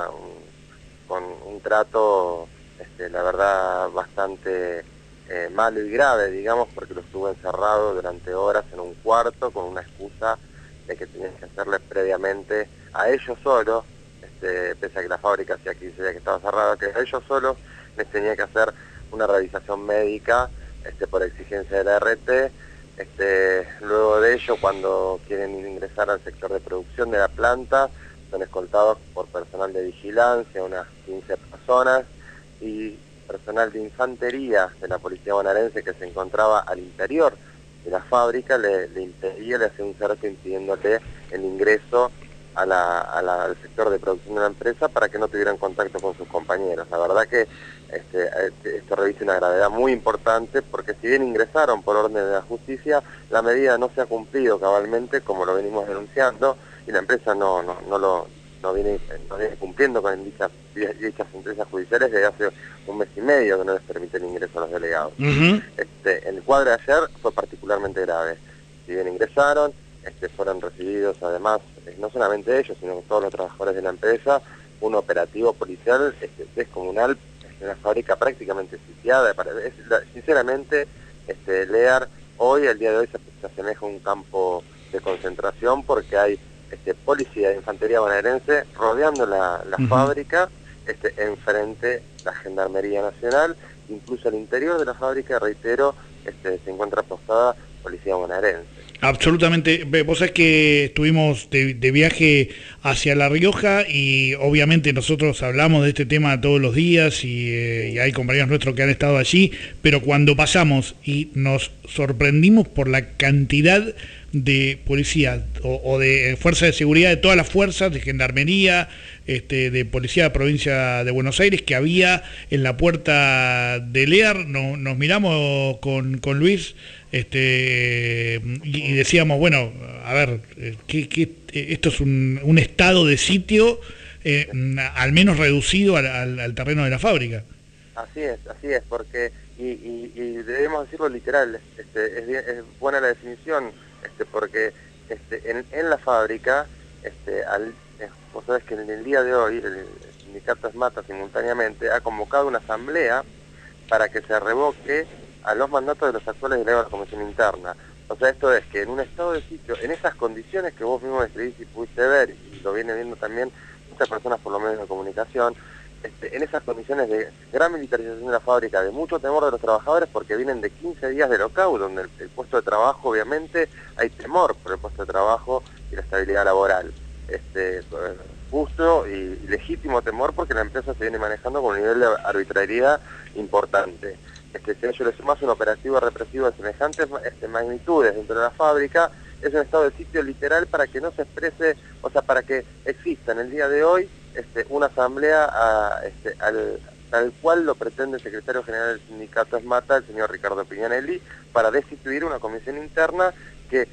trato, la verdad, bastante malo y grave, digamos, porque los tuvo encerrados durante horas en un cuarto con una excusa de que tenían que hacerle previamente a ellos solos, pese a que la fábrica hacía 15 días que estaba cerrada, que a ellos solos les tenía que hacer una revisación médica por exigencia de la RT. Luego de ello, cuando quieren ingresar al sector de producción de la planta, son escoltados por personal de vigilancia, unas 15 personas, y personal de infantería de la policía bonaerense que se encontraba al interior de la fábrica le impedía, le hacía un cerco impidiéndole el ingreso al sector de producción de la empresa para que no tuvieran contacto con sus compañeros. La verdad que esto reviste una gravedad muy importante, porque si bien ingresaron por orden de la justicia, la medida no se ha cumplido cabalmente, como lo venimos denunciando, y la empresa no viene cumpliendo con dichas sentencias judiciales desde hace un mes y medio que no les permite el ingreso a los delegados. El cuadro de ayer fue particularmente grave. Si bien ingresaron, fueron recibidos además, no solamente ellos, sino todos los trabajadores de la empresa, un operativo policial descomunal, una fábrica prácticamente sitiada. Sinceramente, Lear hoy, el día de hoy, se asemeja a un campo de concentración, porque hay policía de infantería bonaerense rodeando la fábrica, enfrente la Gendarmería Nacional, incluso al interior de la fábrica, reitero, se encuentra postada policía bonaerense. Absolutamente. Vos sabés que estuvimos de viaje hacia La Rioja y obviamente nosotros hablamos de este tema todos los días y hay compañeros nuestros que han estado allí, pero cuando pasamos y nos sorprendimos por la cantidad de policía o de fuerza de seguridad de todas las fuerzas, de gendarmería, de policía de la provincia de Buenos Aires, que había en la puerta de Lear. Nos miramos con Luis y decíamos, bueno, a ver, esto es un estado de sitio al menos reducido al terreno de la fábrica. Así es, porque, y debemos decirlo literal, es buena la definición, porque en la fábrica, vos sabés que en el día de hoy el sindicato ESMATA simultáneamente ha convocado una asamblea para que se revoque a los mandatos de los actuales delegados de la Comisión Interna. O sea, esto es que en un estado de sitio, en esas condiciones que vos mismo escribís y pudiste ver, y lo viene viendo también muchas personas por los medios de comunicación, en esas condiciones de gran militarización de la fábrica, de mucho temor de los trabajadores, porque vienen de 15 días de lockout, donde el puesto de trabajo, obviamente, hay temor por el puesto de trabajo y la estabilidad laboral. Justo y legítimo temor, porque la empresa se viene manejando con un nivel de arbitrariedad importante. Si a ello le sumas un operativo represivo de semejantes magnitudes dentro de la fábrica, es un estado de sitio literal para que no se exprese, o sea, para que exista en el día de hoy una asamblea tal cual lo pretende el secretario general del sindicato ESMATA, el señor Ricardo Pignanelli, para destituir una comisión interna que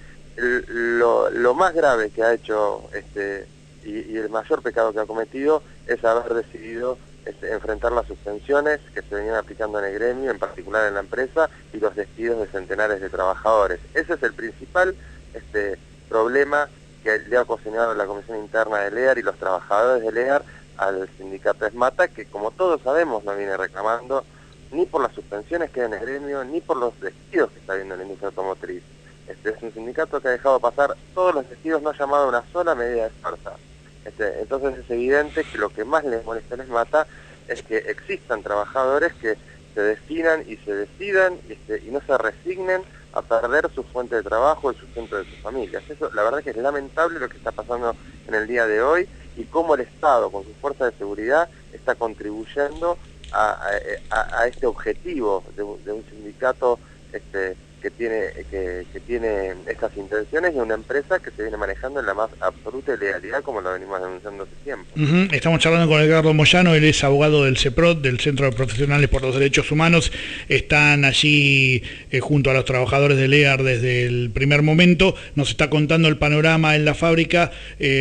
lo más grave que ha hecho y el mayor pecado que ha cometido es haber decidido enfrentar las suspensiones que se venían aplicando en el gremio, en particular en la empresa, y los despidos de centenares de trabajadores. Ese es el principal problema que le ha ocasionado la comisión interna de Lear y los trabajadores de Lear al sindicato ESMATA, que como todos sabemos no viene reclamando ni por las suspensiones que hay en el gremio, ni por los despidos que está habiendo en la industria automotriz. Es un sindicato que ha dejado pasar todos los despidos, no ha llamado a una sola medida de fuerza. Entonces es evidente que lo que más les molesta a ESMATA es que existan trabajadores que se definan y se decidan y no se resignen a perder su fuente de trabajo, el sustento de sus familias. Eso, la verdad que es lamentable lo que está pasando en el día de hoy, y cómo el Estado, con sus fuerzas de seguridad, está contribuyendo a este objetivo de un sindicato que tiene estas intenciones, y una empresa que se viene manejando en la más absoluta ilegalidad, como lo venimos denunciando hace tiempo. Estamos charlando con Edgardo Moyano, él es abogado del CEPROT, del Centro de Profesionales por los Derechos Humanos. Están allí junto a los trabajadores de Lear desde el primer momento. Nos está contando el panorama en la fábrica.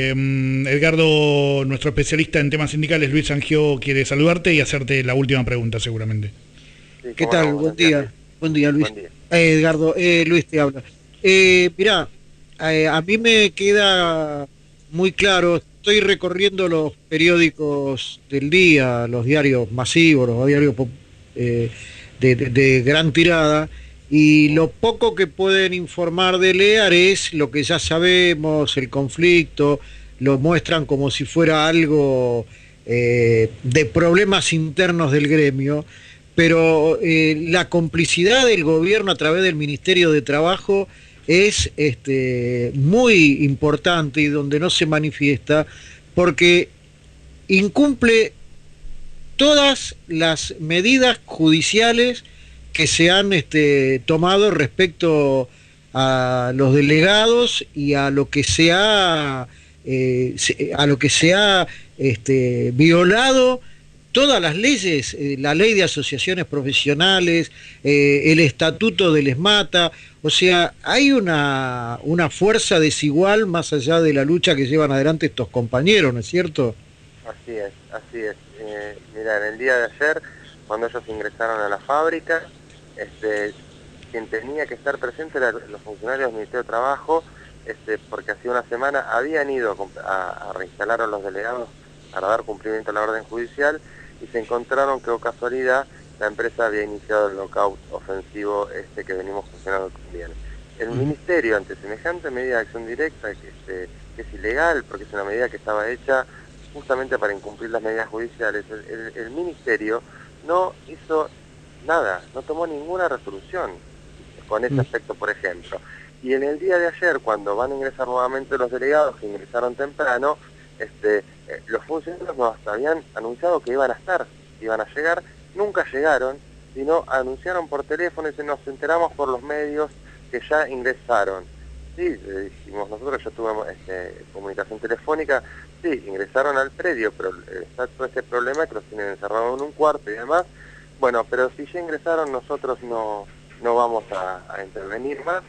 Edgardo, nuestro especialista en temas sindicales, Luis Sangió, quiere saludarte y hacerte la última pregunta seguramente. Sí, ¿qué tal? Buen día. Buen día, Luis. Buen día. Edgardo, Luis te habla. Mirá, a mí me queda muy claro, estoy recorriendo los periódicos del día, los diarios masivos, los diarios de gran tirada, y lo poco que pueden informar de Lear es lo que ya sabemos, el conflicto, lo muestran como si fuera algo de problemas internos del gremio. Pero la complicidad del gobierno a través del Ministerio de Trabajo es muy importante, y donde no se manifiesta, porque incumple todas las medidas judiciales que se han tomado respecto a los delegados y a lo que se ha violado todas las leyes, la ley de asociaciones profesionales, el estatuto del ESMATA. O sea, hay una fuerza desigual más allá de la lucha que llevan adelante estos compañeros, ¿no es cierto? Así es. Mira, en el día de ayer, cuando ellos ingresaron a la fábrica, quien tenía que estar presente eran los funcionarios del Ministerio de Trabajo, porque hacía una semana habían ido a reinstalar a los delegados para dar cumplimiento a la orden judicial, y se encontraron que, o casualidad, la empresa había iniciado el lockout ofensivo que venimos funcionando también. El Ministerio, ante semejante medida de acción directa, que es ilegal, porque es una medida que estaba hecha justamente para incumplir las medidas judiciales, el Ministerio no hizo nada, no tomó ninguna resolución con ese aspecto, por ejemplo. Y en el día de ayer, cuando van a ingresar nuevamente los delegados, que ingresaron temprano, los funcionarios nos habían anunciado que iban a llegar, nunca llegaron, sino anunciaron por teléfono y nos enteramos por los medios que ya ingresaron. Sí, dijimos nosotros, ya tuvimos comunicación telefónica, sí, ingresaron al predio, pero está todo este problema que los tienen encerrados en un cuarto y demás. Bueno, pero si ya ingresaron, nosotros no vamos a intervenir más.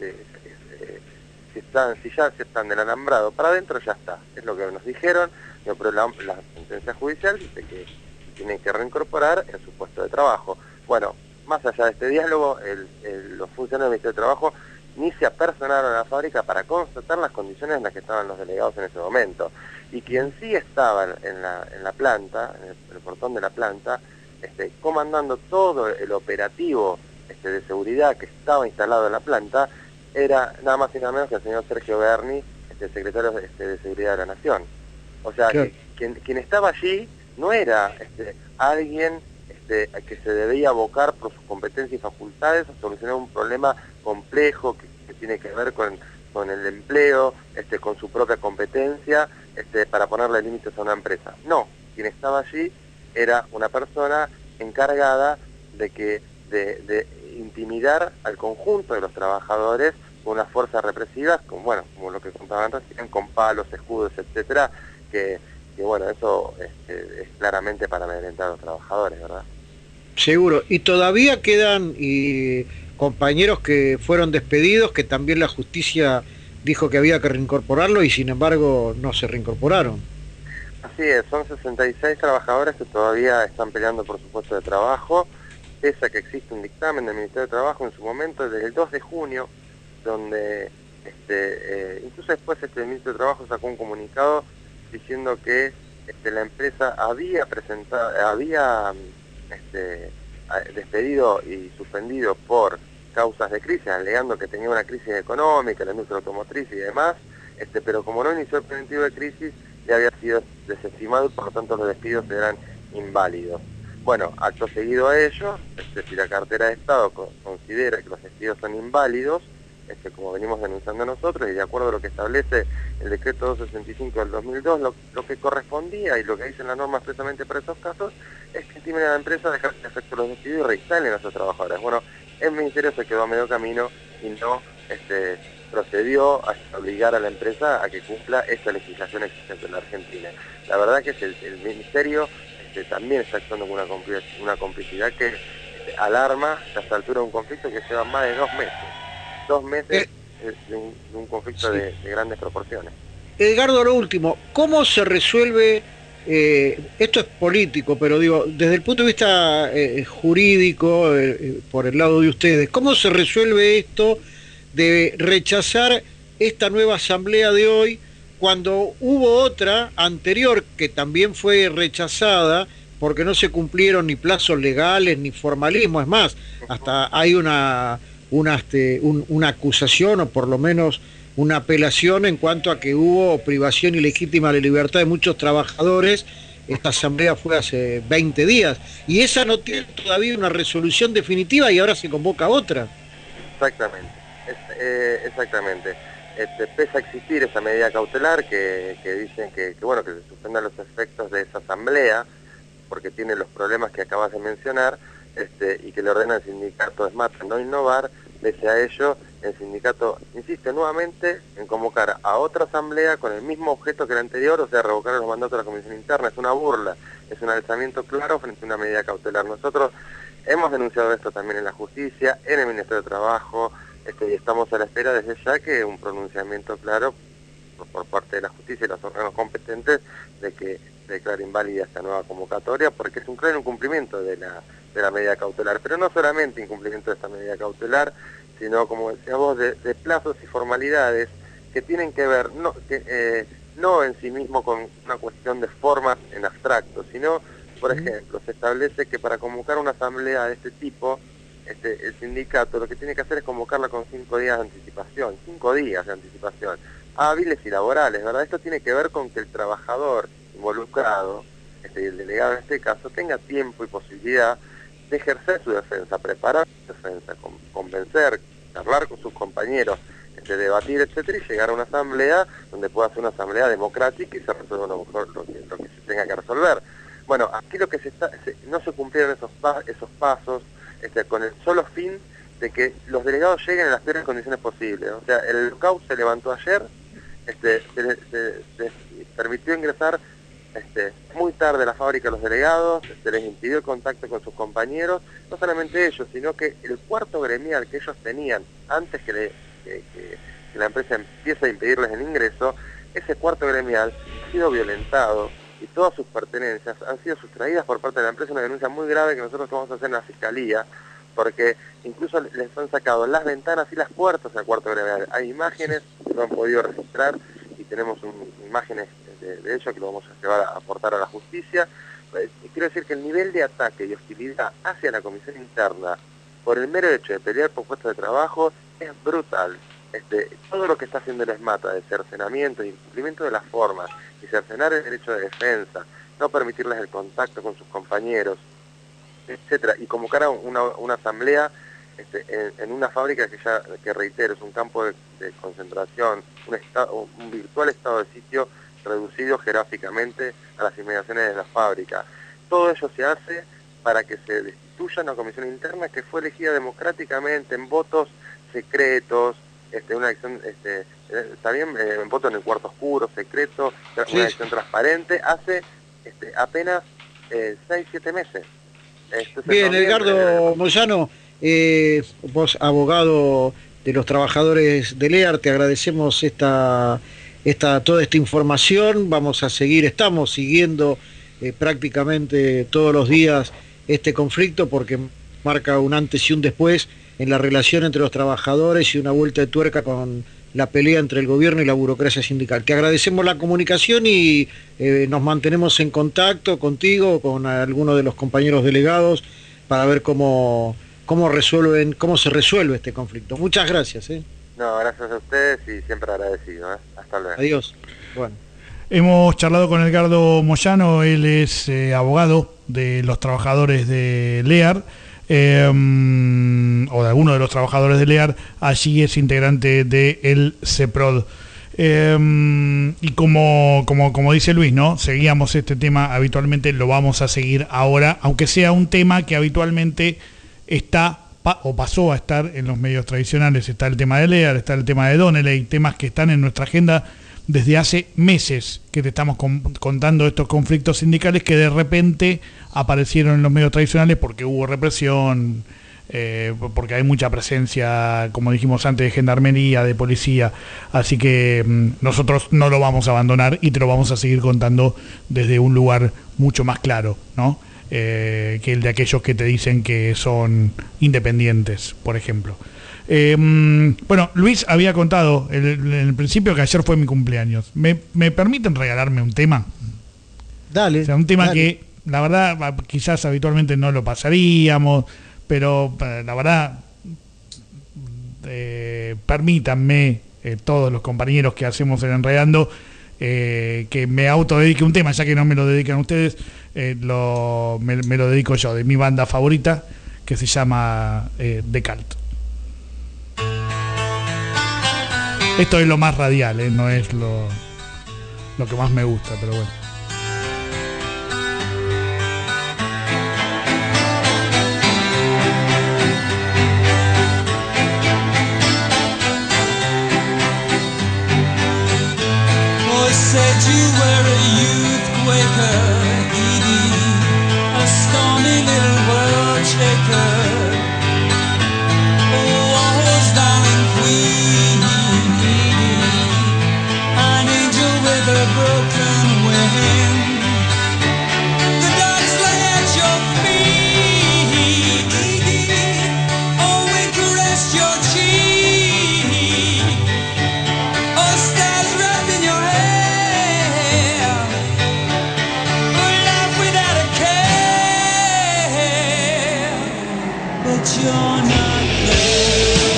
Si ya se están del alambrado para adentro, ya está. Es lo que nos dijeron, pero la sentencia judicial dice que tienen que reincorporar en su puesto de trabajo. Bueno, más allá de este diálogo, los funcionarios del Ministerio de Trabajo ni se apersonaron a la fábrica para constatar las condiciones en las que estaban los delegados en ese momento. Y quien sí estaba en la planta, en el portón de la planta, comandando todo el operativo de seguridad que estaba instalado en la planta, era nada más y nada menos que el señor Sergio Berni, secretario de Seguridad de la Nación. O sea, claro, quien estaba allí no era alguien que se debía abocar por sus competencias y facultades a solucionar un problema complejo que tiene que ver con el empleo, con su propia competencia, para ponerle límites a una empresa. No, quien estaba allí era una persona encargada de intimidar al conjunto de los trabajadores con unas fuerzas represivas, como lo que contaban recién, con palos, escudos, etcétera, que bueno, eso es claramente para amedrentar a los trabajadores, ¿verdad? Seguro. Y todavía quedan compañeros que fueron despedidos, que también la justicia dijo que había que reincorporarlo y sin embargo no se reincorporaron. Así es, son 66 trabajadores que todavía están peleando por su puesto de trabajo, pese a que existe un dictamen del Ministerio de Trabajo en su momento, desde el 2 de junio, donde incluso después el Ministerio de Trabajo sacó un comunicado diciendo que la empresa había despedido y suspendido por causas de crisis, alegando que tenía una crisis económica, la industria automotriz y demás, pero como no inició el preventivo de crisis, ya había sido desestimado y por lo tanto los despidos eran inválidos. Bueno, acto seguido a ello, si la cartera de Estado considera que los despidos son inválidos, como venimos denunciando nosotros, y de acuerdo a lo que establece el decreto 265 del 2002, lo que correspondía y lo que dice la norma expresamente para esos casos es que estimen a la empresa dejar de efecto los despidos y reinstalen a sus trabajadores. Bueno, el Ministerio se quedó a medio camino y no procedió a obligar a la empresa a que cumpla esta legislación existente en la Argentina. La verdad que el Ministerio también está actuando con una complicidad que alarma a esta altura de un conflicto que lleva más de 2 meses. 2 meses de un conflicto de grandes proporciones. Edgardo, lo último, ¿cómo se resuelve, esto es político, pero digo, desde el punto de vista jurídico, por el lado de ustedes, ¿cómo se resuelve esto de rechazar esta nueva asamblea de hoy cuando hubo otra anterior que también fue rechazada porque no se cumplieron ni plazos legales ni formalismo? Es más, hasta hay una acusación o por lo menos una apelación en cuanto a que hubo privación ilegítima de libertad de muchos trabajadores. Esta asamblea fue hace 20 días y esa no tiene todavía una resolución definitiva y ahora se convoca otra. Exactamente, exactamente. Pese a existir esa medida cautelar que dicen que se suspendan los efectos de esa asamblea porque tiene los problemas que acabas de mencionar, y que le ordena al sindicato ESMAT no innovar, pese a ello, el sindicato insiste nuevamente en convocar a otra asamblea con el mismo objeto que la anterior, o sea, revocar los mandatos de la Comisión Interna. Es una burla, es un alzamiento claro frente a una medida cautelar. Nosotros hemos denunciado esto también en la justicia, en el Ministerio de Trabajo, y estamos a la espera desde ya que un pronunciamiento claro por parte de la justicia y los órganos competentes de que declare inválida esta nueva convocatoria, porque es un claro incumplimiento de la medida cautelar, pero no solamente incumplimiento de esta medida cautelar, sino, como decías vos, de plazos y formalidades que tienen que ver no en sí mismo con una cuestión de formas en abstracto, sino, por ejemplo, se establece que para convocar una asamblea de este tipo, el sindicato lo que tiene que hacer es convocarla con 5 días de anticipación, 5 días de anticipación, hábiles y laborales, ¿verdad? Esto tiene que ver con que el trabajador involucrado, y el delegado en este caso, tenga tiempo y posibilidad de ejercer su defensa, preparar su defensa, convencer, hablar con sus compañeros, debatir, etcétera, y llegar a una asamblea donde pueda ser una asamblea democrática y se resuelva lo que se tenga que resolver. Bueno, aquí lo que no se cumplieron esos pasos, con el solo fin de que los delegados lleguen en las peores condiciones posibles. O sea, el lockout se levantó ayer, se permitió ingresar muy tarde a la fábrica a los delegados, se les impidió el contacto con sus compañeros, no solamente ellos, sino que el cuarto gremial que ellos tenían antes que la empresa empiece a impedirles el ingreso, ese cuarto gremial ha sido violentado y todas sus pertenencias han sido sustraídas por parte de la empresa, una denuncia muy grave que nosotros vamos a hacer en la Fiscalía, porque incluso les han sacado las ventanas y las puertas al cuarto gremial. Hay imágenes que no han podido registrar y tenemos imágenes de ello que lo vamos a llevar a aportar a la justicia. Quiero decir que el nivel de ataque y hostilidad hacia la comisión interna por el mero hecho de pelear por puestos de trabajo es brutal. Todo lo que está haciendo el ESMATA de cercenamiento e incumplimiento de las formas y cercenar el derecho de defensa, no permitirles el contacto con sus compañeros, etcétera, y convocar a una asamblea en una fábrica que reitero, es un campo de concentración, un virtual estado de sitio reducido geográficamente a las inmediaciones de la fábrica. Todo ello se hace para que se destituya una comisión interna que fue elegida democráticamente en votos secretos, una elección, también en voto en el cuarto oscuro, secreto, una elección transparente, hace apenas 6-7 meses. Bien, Edgardo Moyano, vos abogado de los trabajadores de LEAR, te agradecemos toda esta información. Estamos siguiendo prácticamente todos los días este conflicto porque marca un antes y un después en la relación entre los trabajadores y una vuelta de tuerca con la pelea entre el gobierno y la burocracia sindical. Te agradecemos la comunicación y nos mantenemos en contacto contigo, con algunos de los compañeros delegados, para ver cómo se resuelve este conflicto. Muchas gracias. No, gracias a ustedes y siempre agradecido. Hasta luego. Adiós. Bueno. Hemos charlado con Edgardo Moyano, él es abogado de los trabajadores de LEAR, o de alguno de los trabajadores de LEAR, allí es integrante del CEPROD. Y como dice Luis, ¿no? Seguíamos este tema habitualmente, lo vamos a seguir ahora, aunque sea un tema que habitualmente está o pasó a estar en los medios tradicionales. Está el tema de LEAR, está el tema de Donnelley, temas que están en nuestra agenda desde hace meses, que te estamos contando estos conflictos sindicales que de repente aparecieron en los medios tradicionales porque hubo represión, porque hay mucha presencia, como dijimos antes, de gendarmería, de policía. Así que nosotros no lo vamos a abandonar y te lo vamos a seguir contando desde un lugar mucho más claro, ¿no? Que el de aquellos que te dicen que son independientes, por ejemplo. Bueno, Luis había contado en el principio que ayer fue mi cumpleaños. ¿Me permiten regalarme un tema? Dale. O sea, un tema dale. que la verdad quizás habitualmente no lo pasaríamos, pero la verdad permítanme, todos los compañeros que hacemos el Enredando, que me autodedique un tema, ya que no me lo dedican ustedes, me lo dedico yo, de mi banda favorita, que se llama The Cult. Esto es lo más radial, no es lo que más me gusta, pero bueno. Said you were a youth quaker, Edie, a stormy little world shaker. Oh, Warhol's darling queen, Edie, an angel with a broken wing. The dogs lay at your feet, Edie, oh, we caressed your cheek. Oh, stars wrapped in your hair. You're not there.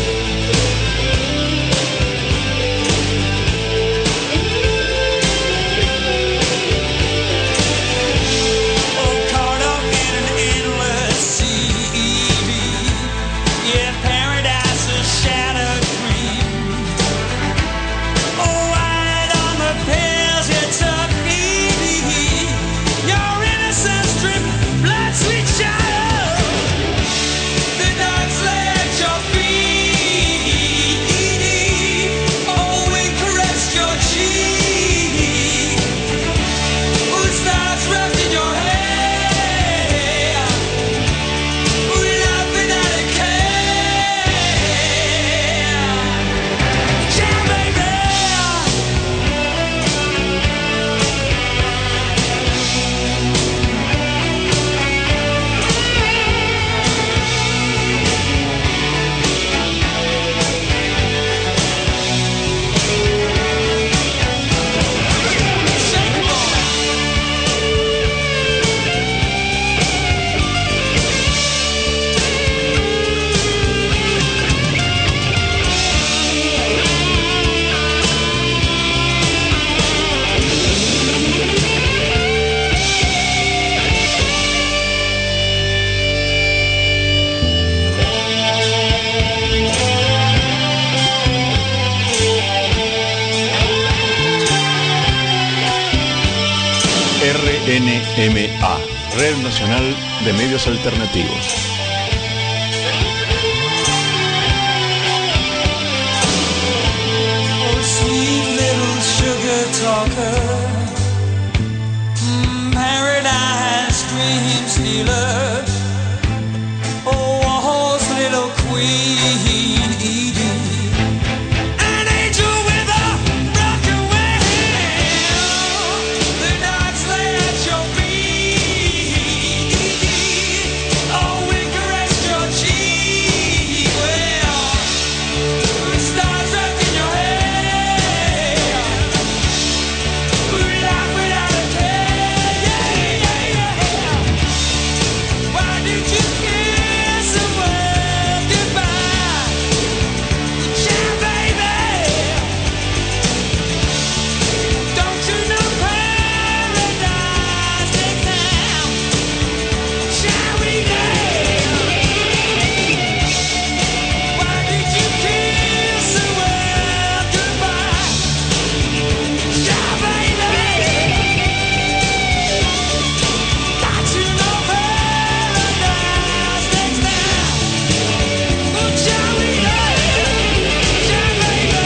Oh, caught up in an endless sea, yeah, paradise a shattered dream. Oh, wide on the pales you took me, your innocence dripped blood, sweet child. The dogs lay at RNMA, Red Nacional de Medios Alternativos. Oh, sweet little sugar talker, paradise dream stealer, oh, Warhol's little queen Edie, an angel with a broken wing, the dogs lay at your feet, oh, we caressed your cheek, well, stars wrapped in your hair, we laugh without a care, yeah, yeah, yeah. Why did you kiss the world goodbye? Yeah, baby. Don't you know paradise takes time? Shall we dance? Why did you kiss the world goodbye? Yeah, baby. Don't you know paradise takes time? Oh, shall we dance? Yeah, baby.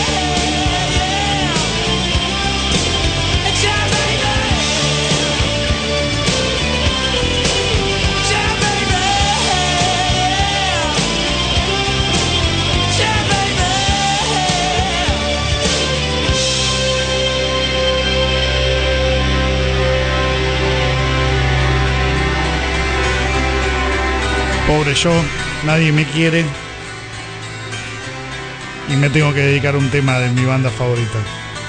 Yeah, baby. Yeah, baby. Yeah, baby. Pobre yo, nadie me quiere y me tengo que dedicar a un tema de mi banda favorita.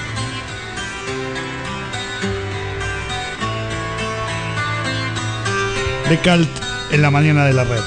The Cult en la mañana de la red.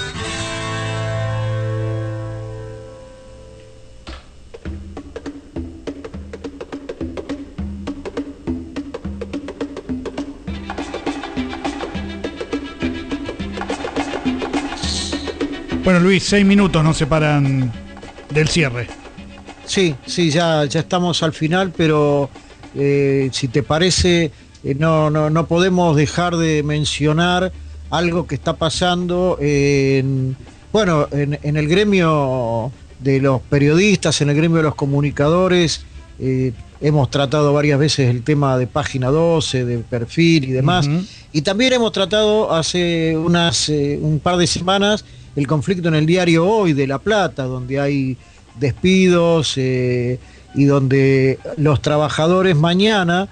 Bueno, Luis, 6 minutos nos separan del cierre. Sí, ya estamos al final, pero si te parece, no podemos dejar de mencionar algo que está pasando en el gremio de los periodistas, en el gremio de los comunicadores. Hemos tratado varias veces el tema de Página 12, de Perfil y demás. Y también hemos tratado hace un par de semanas el conflicto en el diario Hoy de La Plata, donde hay despidos y donde los trabajadores mañana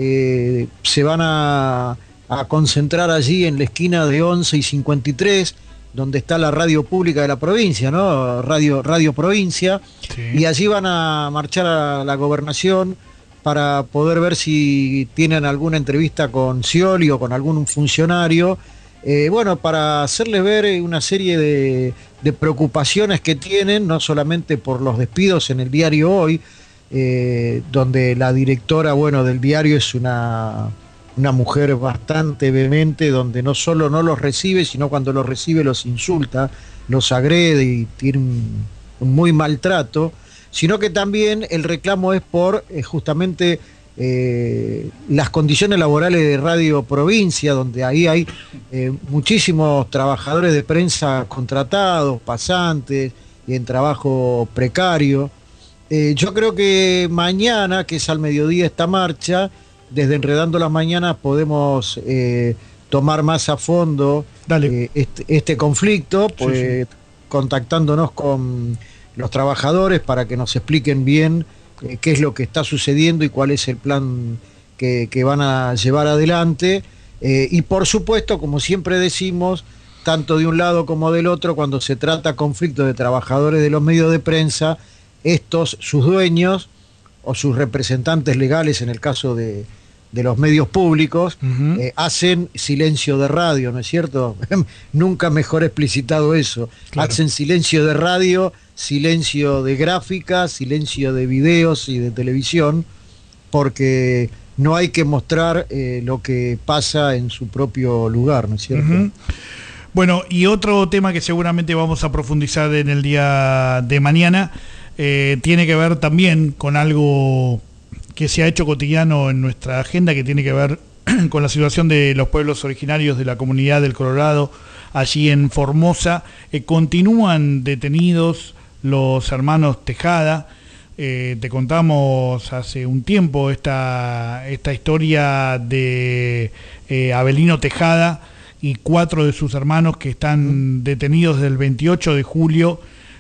se van a concentrar allí en la esquina de 11 y 53, donde está la radio pública de la provincia, ¿no? Radio Provincia, sí. Y allí van a marchar a la gobernación para poder ver si tienen alguna entrevista con Scioli o con algún funcionario, para hacerles ver una serie de preocupaciones que tienen, no solamente por los despidos en el diario Hoy, donde la directora del diario es una mujer bastante vehemente, donde no solo no los recibe, sino cuando los recibe los insulta, los agrede y tiene un muy maltrato, sino que también el reclamo es por justamente las condiciones laborales de Radio Provincia, donde ahí hay muchísimos trabajadores de prensa contratados, pasantes y en trabajo precario. Yo creo que mañana, que es al mediodía esta marcha, desde Enredando las Mañanas podemos tomar más a fondo este conflicto, pues sí. Contactándonos con los trabajadores para que nos expliquen bien qué es lo que está sucediendo y cuál es el plan que van a llevar adelante. Y por supuesto, como siempre decimos, tanto de un lado como del otro, cuando se trata conflicto de trabajadores de los medios de prensa, sus dueños o sus representantes legales, en el caso de los medios públicos, hacen silencio de radio, ¿no es cierto? Nunca mejor explicitado eso. Claro. Hacen silencio de radio, silencio de gráficas, silencio de videos y de televisión, porque no hay que mostrar lo que pasa en su propio lugar, ¿no es cierto? Bueno, y otro tema que seguramente vamos a profundizar en el día de mañana, tiene que ver también con algo que se ha hecho cotidiano en nuestra agenda, que tiene que ver con la situación de los pueblos originarios de la comunidad del Colorado, allí en Formosa. Continúan detenidos los hermanos Tejada. Te contamos hace un tiempo esta historia de Abelino Tejada y 4 de sus hermanos que están detenidos desde el 28 de julio.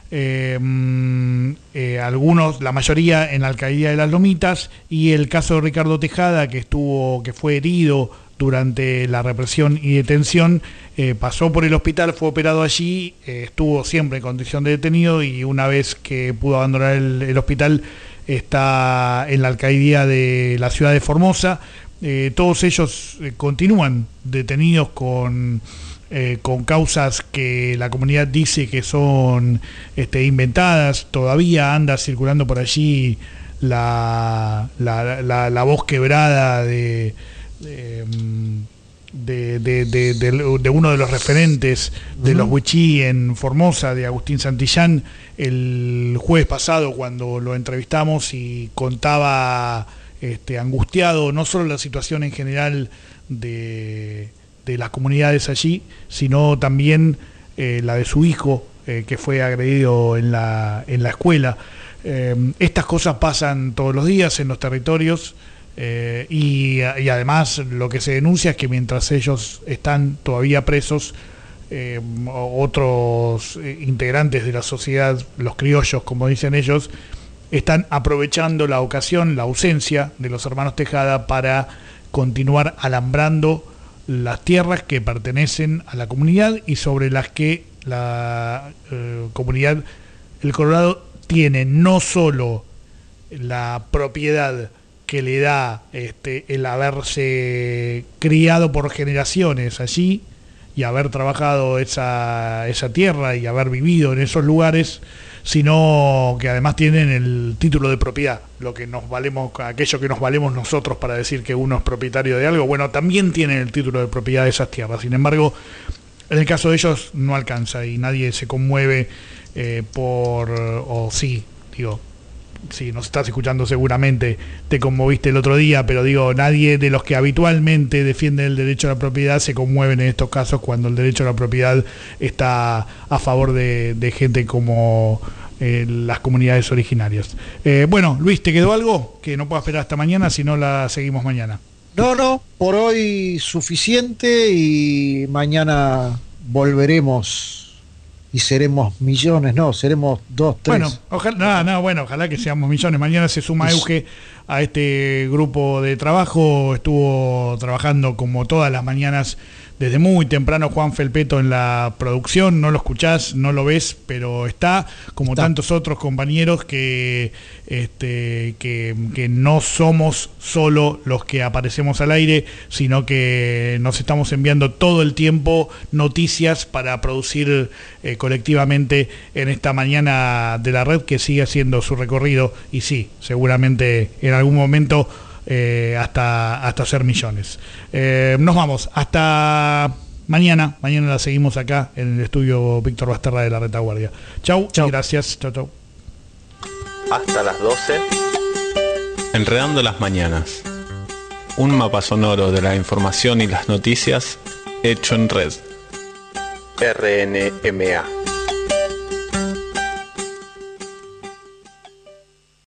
Algunos, la mayoría en la alcaldía de Las Lomitas, y el caso de Ricardo Tejada, que fue herido durante la represión y detención, pasó por el hospital, fue operado allí, estuvo siempre en condición de detenido, y una vez que pudo abandonar el hospital está en la alcaldía de la ciudad de Formosa. Todos ellos continúan detenidos con causas que la comunidad dice que son inventadas. Todavía anda circulando por allí la voz quebrada de uno de los referentes de los Wichí en Formosa, de Agustín Santillán, el jueves pasado cuando lo entrevistamos, y contaba angustiado no solo la situación en general de las comunidades allí, sino también la de su hijo, que fue agredido en la escuela. Estas cosas pasan todos los días en los territorios, y además lo que se denuncia es que mientras ellos están todavía presos, otros integrantes de la sociedad, los criollos, como dicen ellos, están aprovechando la ocasión, la ausencia de los hermanos Tejada, para continuar alambrando las tierras que pertenecen a la comunidad y sobre las que la comunidad del Colorado tiene no solo la propiedad que le da el haberse criado por generaciones allí y haber trabajado esa tierra y haber vivido en esos lugares, sino que además tienen el título de propiedad, aquello que nos valemos nosotros para decir que uno es propietario de algo. Bueno, también tienen el título de propiedad de esas tierras. Sin embargo, en el caso de ellos no alcanza, y nadie se conmueve si nos estás escuchando seguramente te conmoviste el otro día, pero nadie de los que habitualmente defienden el derecho a la propiedad se conmueven en estos casos cuando el derecho a la propiedad está a favor de gente como las comunidades originarias. Bueno, Luis, ¿te quedó algo que no puedo esperar hasta mañana? Si no, la seguimos mañana. No, por hoy suficiente, y mañana volveremos. Y seremos millones, seremos 2, 3. Bueno, ojalá que seamos millones. Mañana se suma Euge a este grupo de trabajo. Estuvo trabajando como todas las mañanas desde muy temprano Juan Felpeto en la producción. No lo escuchás, no lo ves, pero está, como tantos otros compañeros que no somos solo los que aparecemos al aire, sino que nos estamos enviando todo el tiempo noticias para producir colectivamente en esta mañana de la red, que sigue haciendo su recorrido, y sí, seguramente en algún momento hasta ser millones. Nos vamos hasta mañana la seguimos acá en el estudio Víctor Basterra de la Retaguardia. Chau. Gracias, chau. Hasta las 12, Enredando las Mañanas, un mapa sonoro de la información y las noticias hecho en red. RNMA.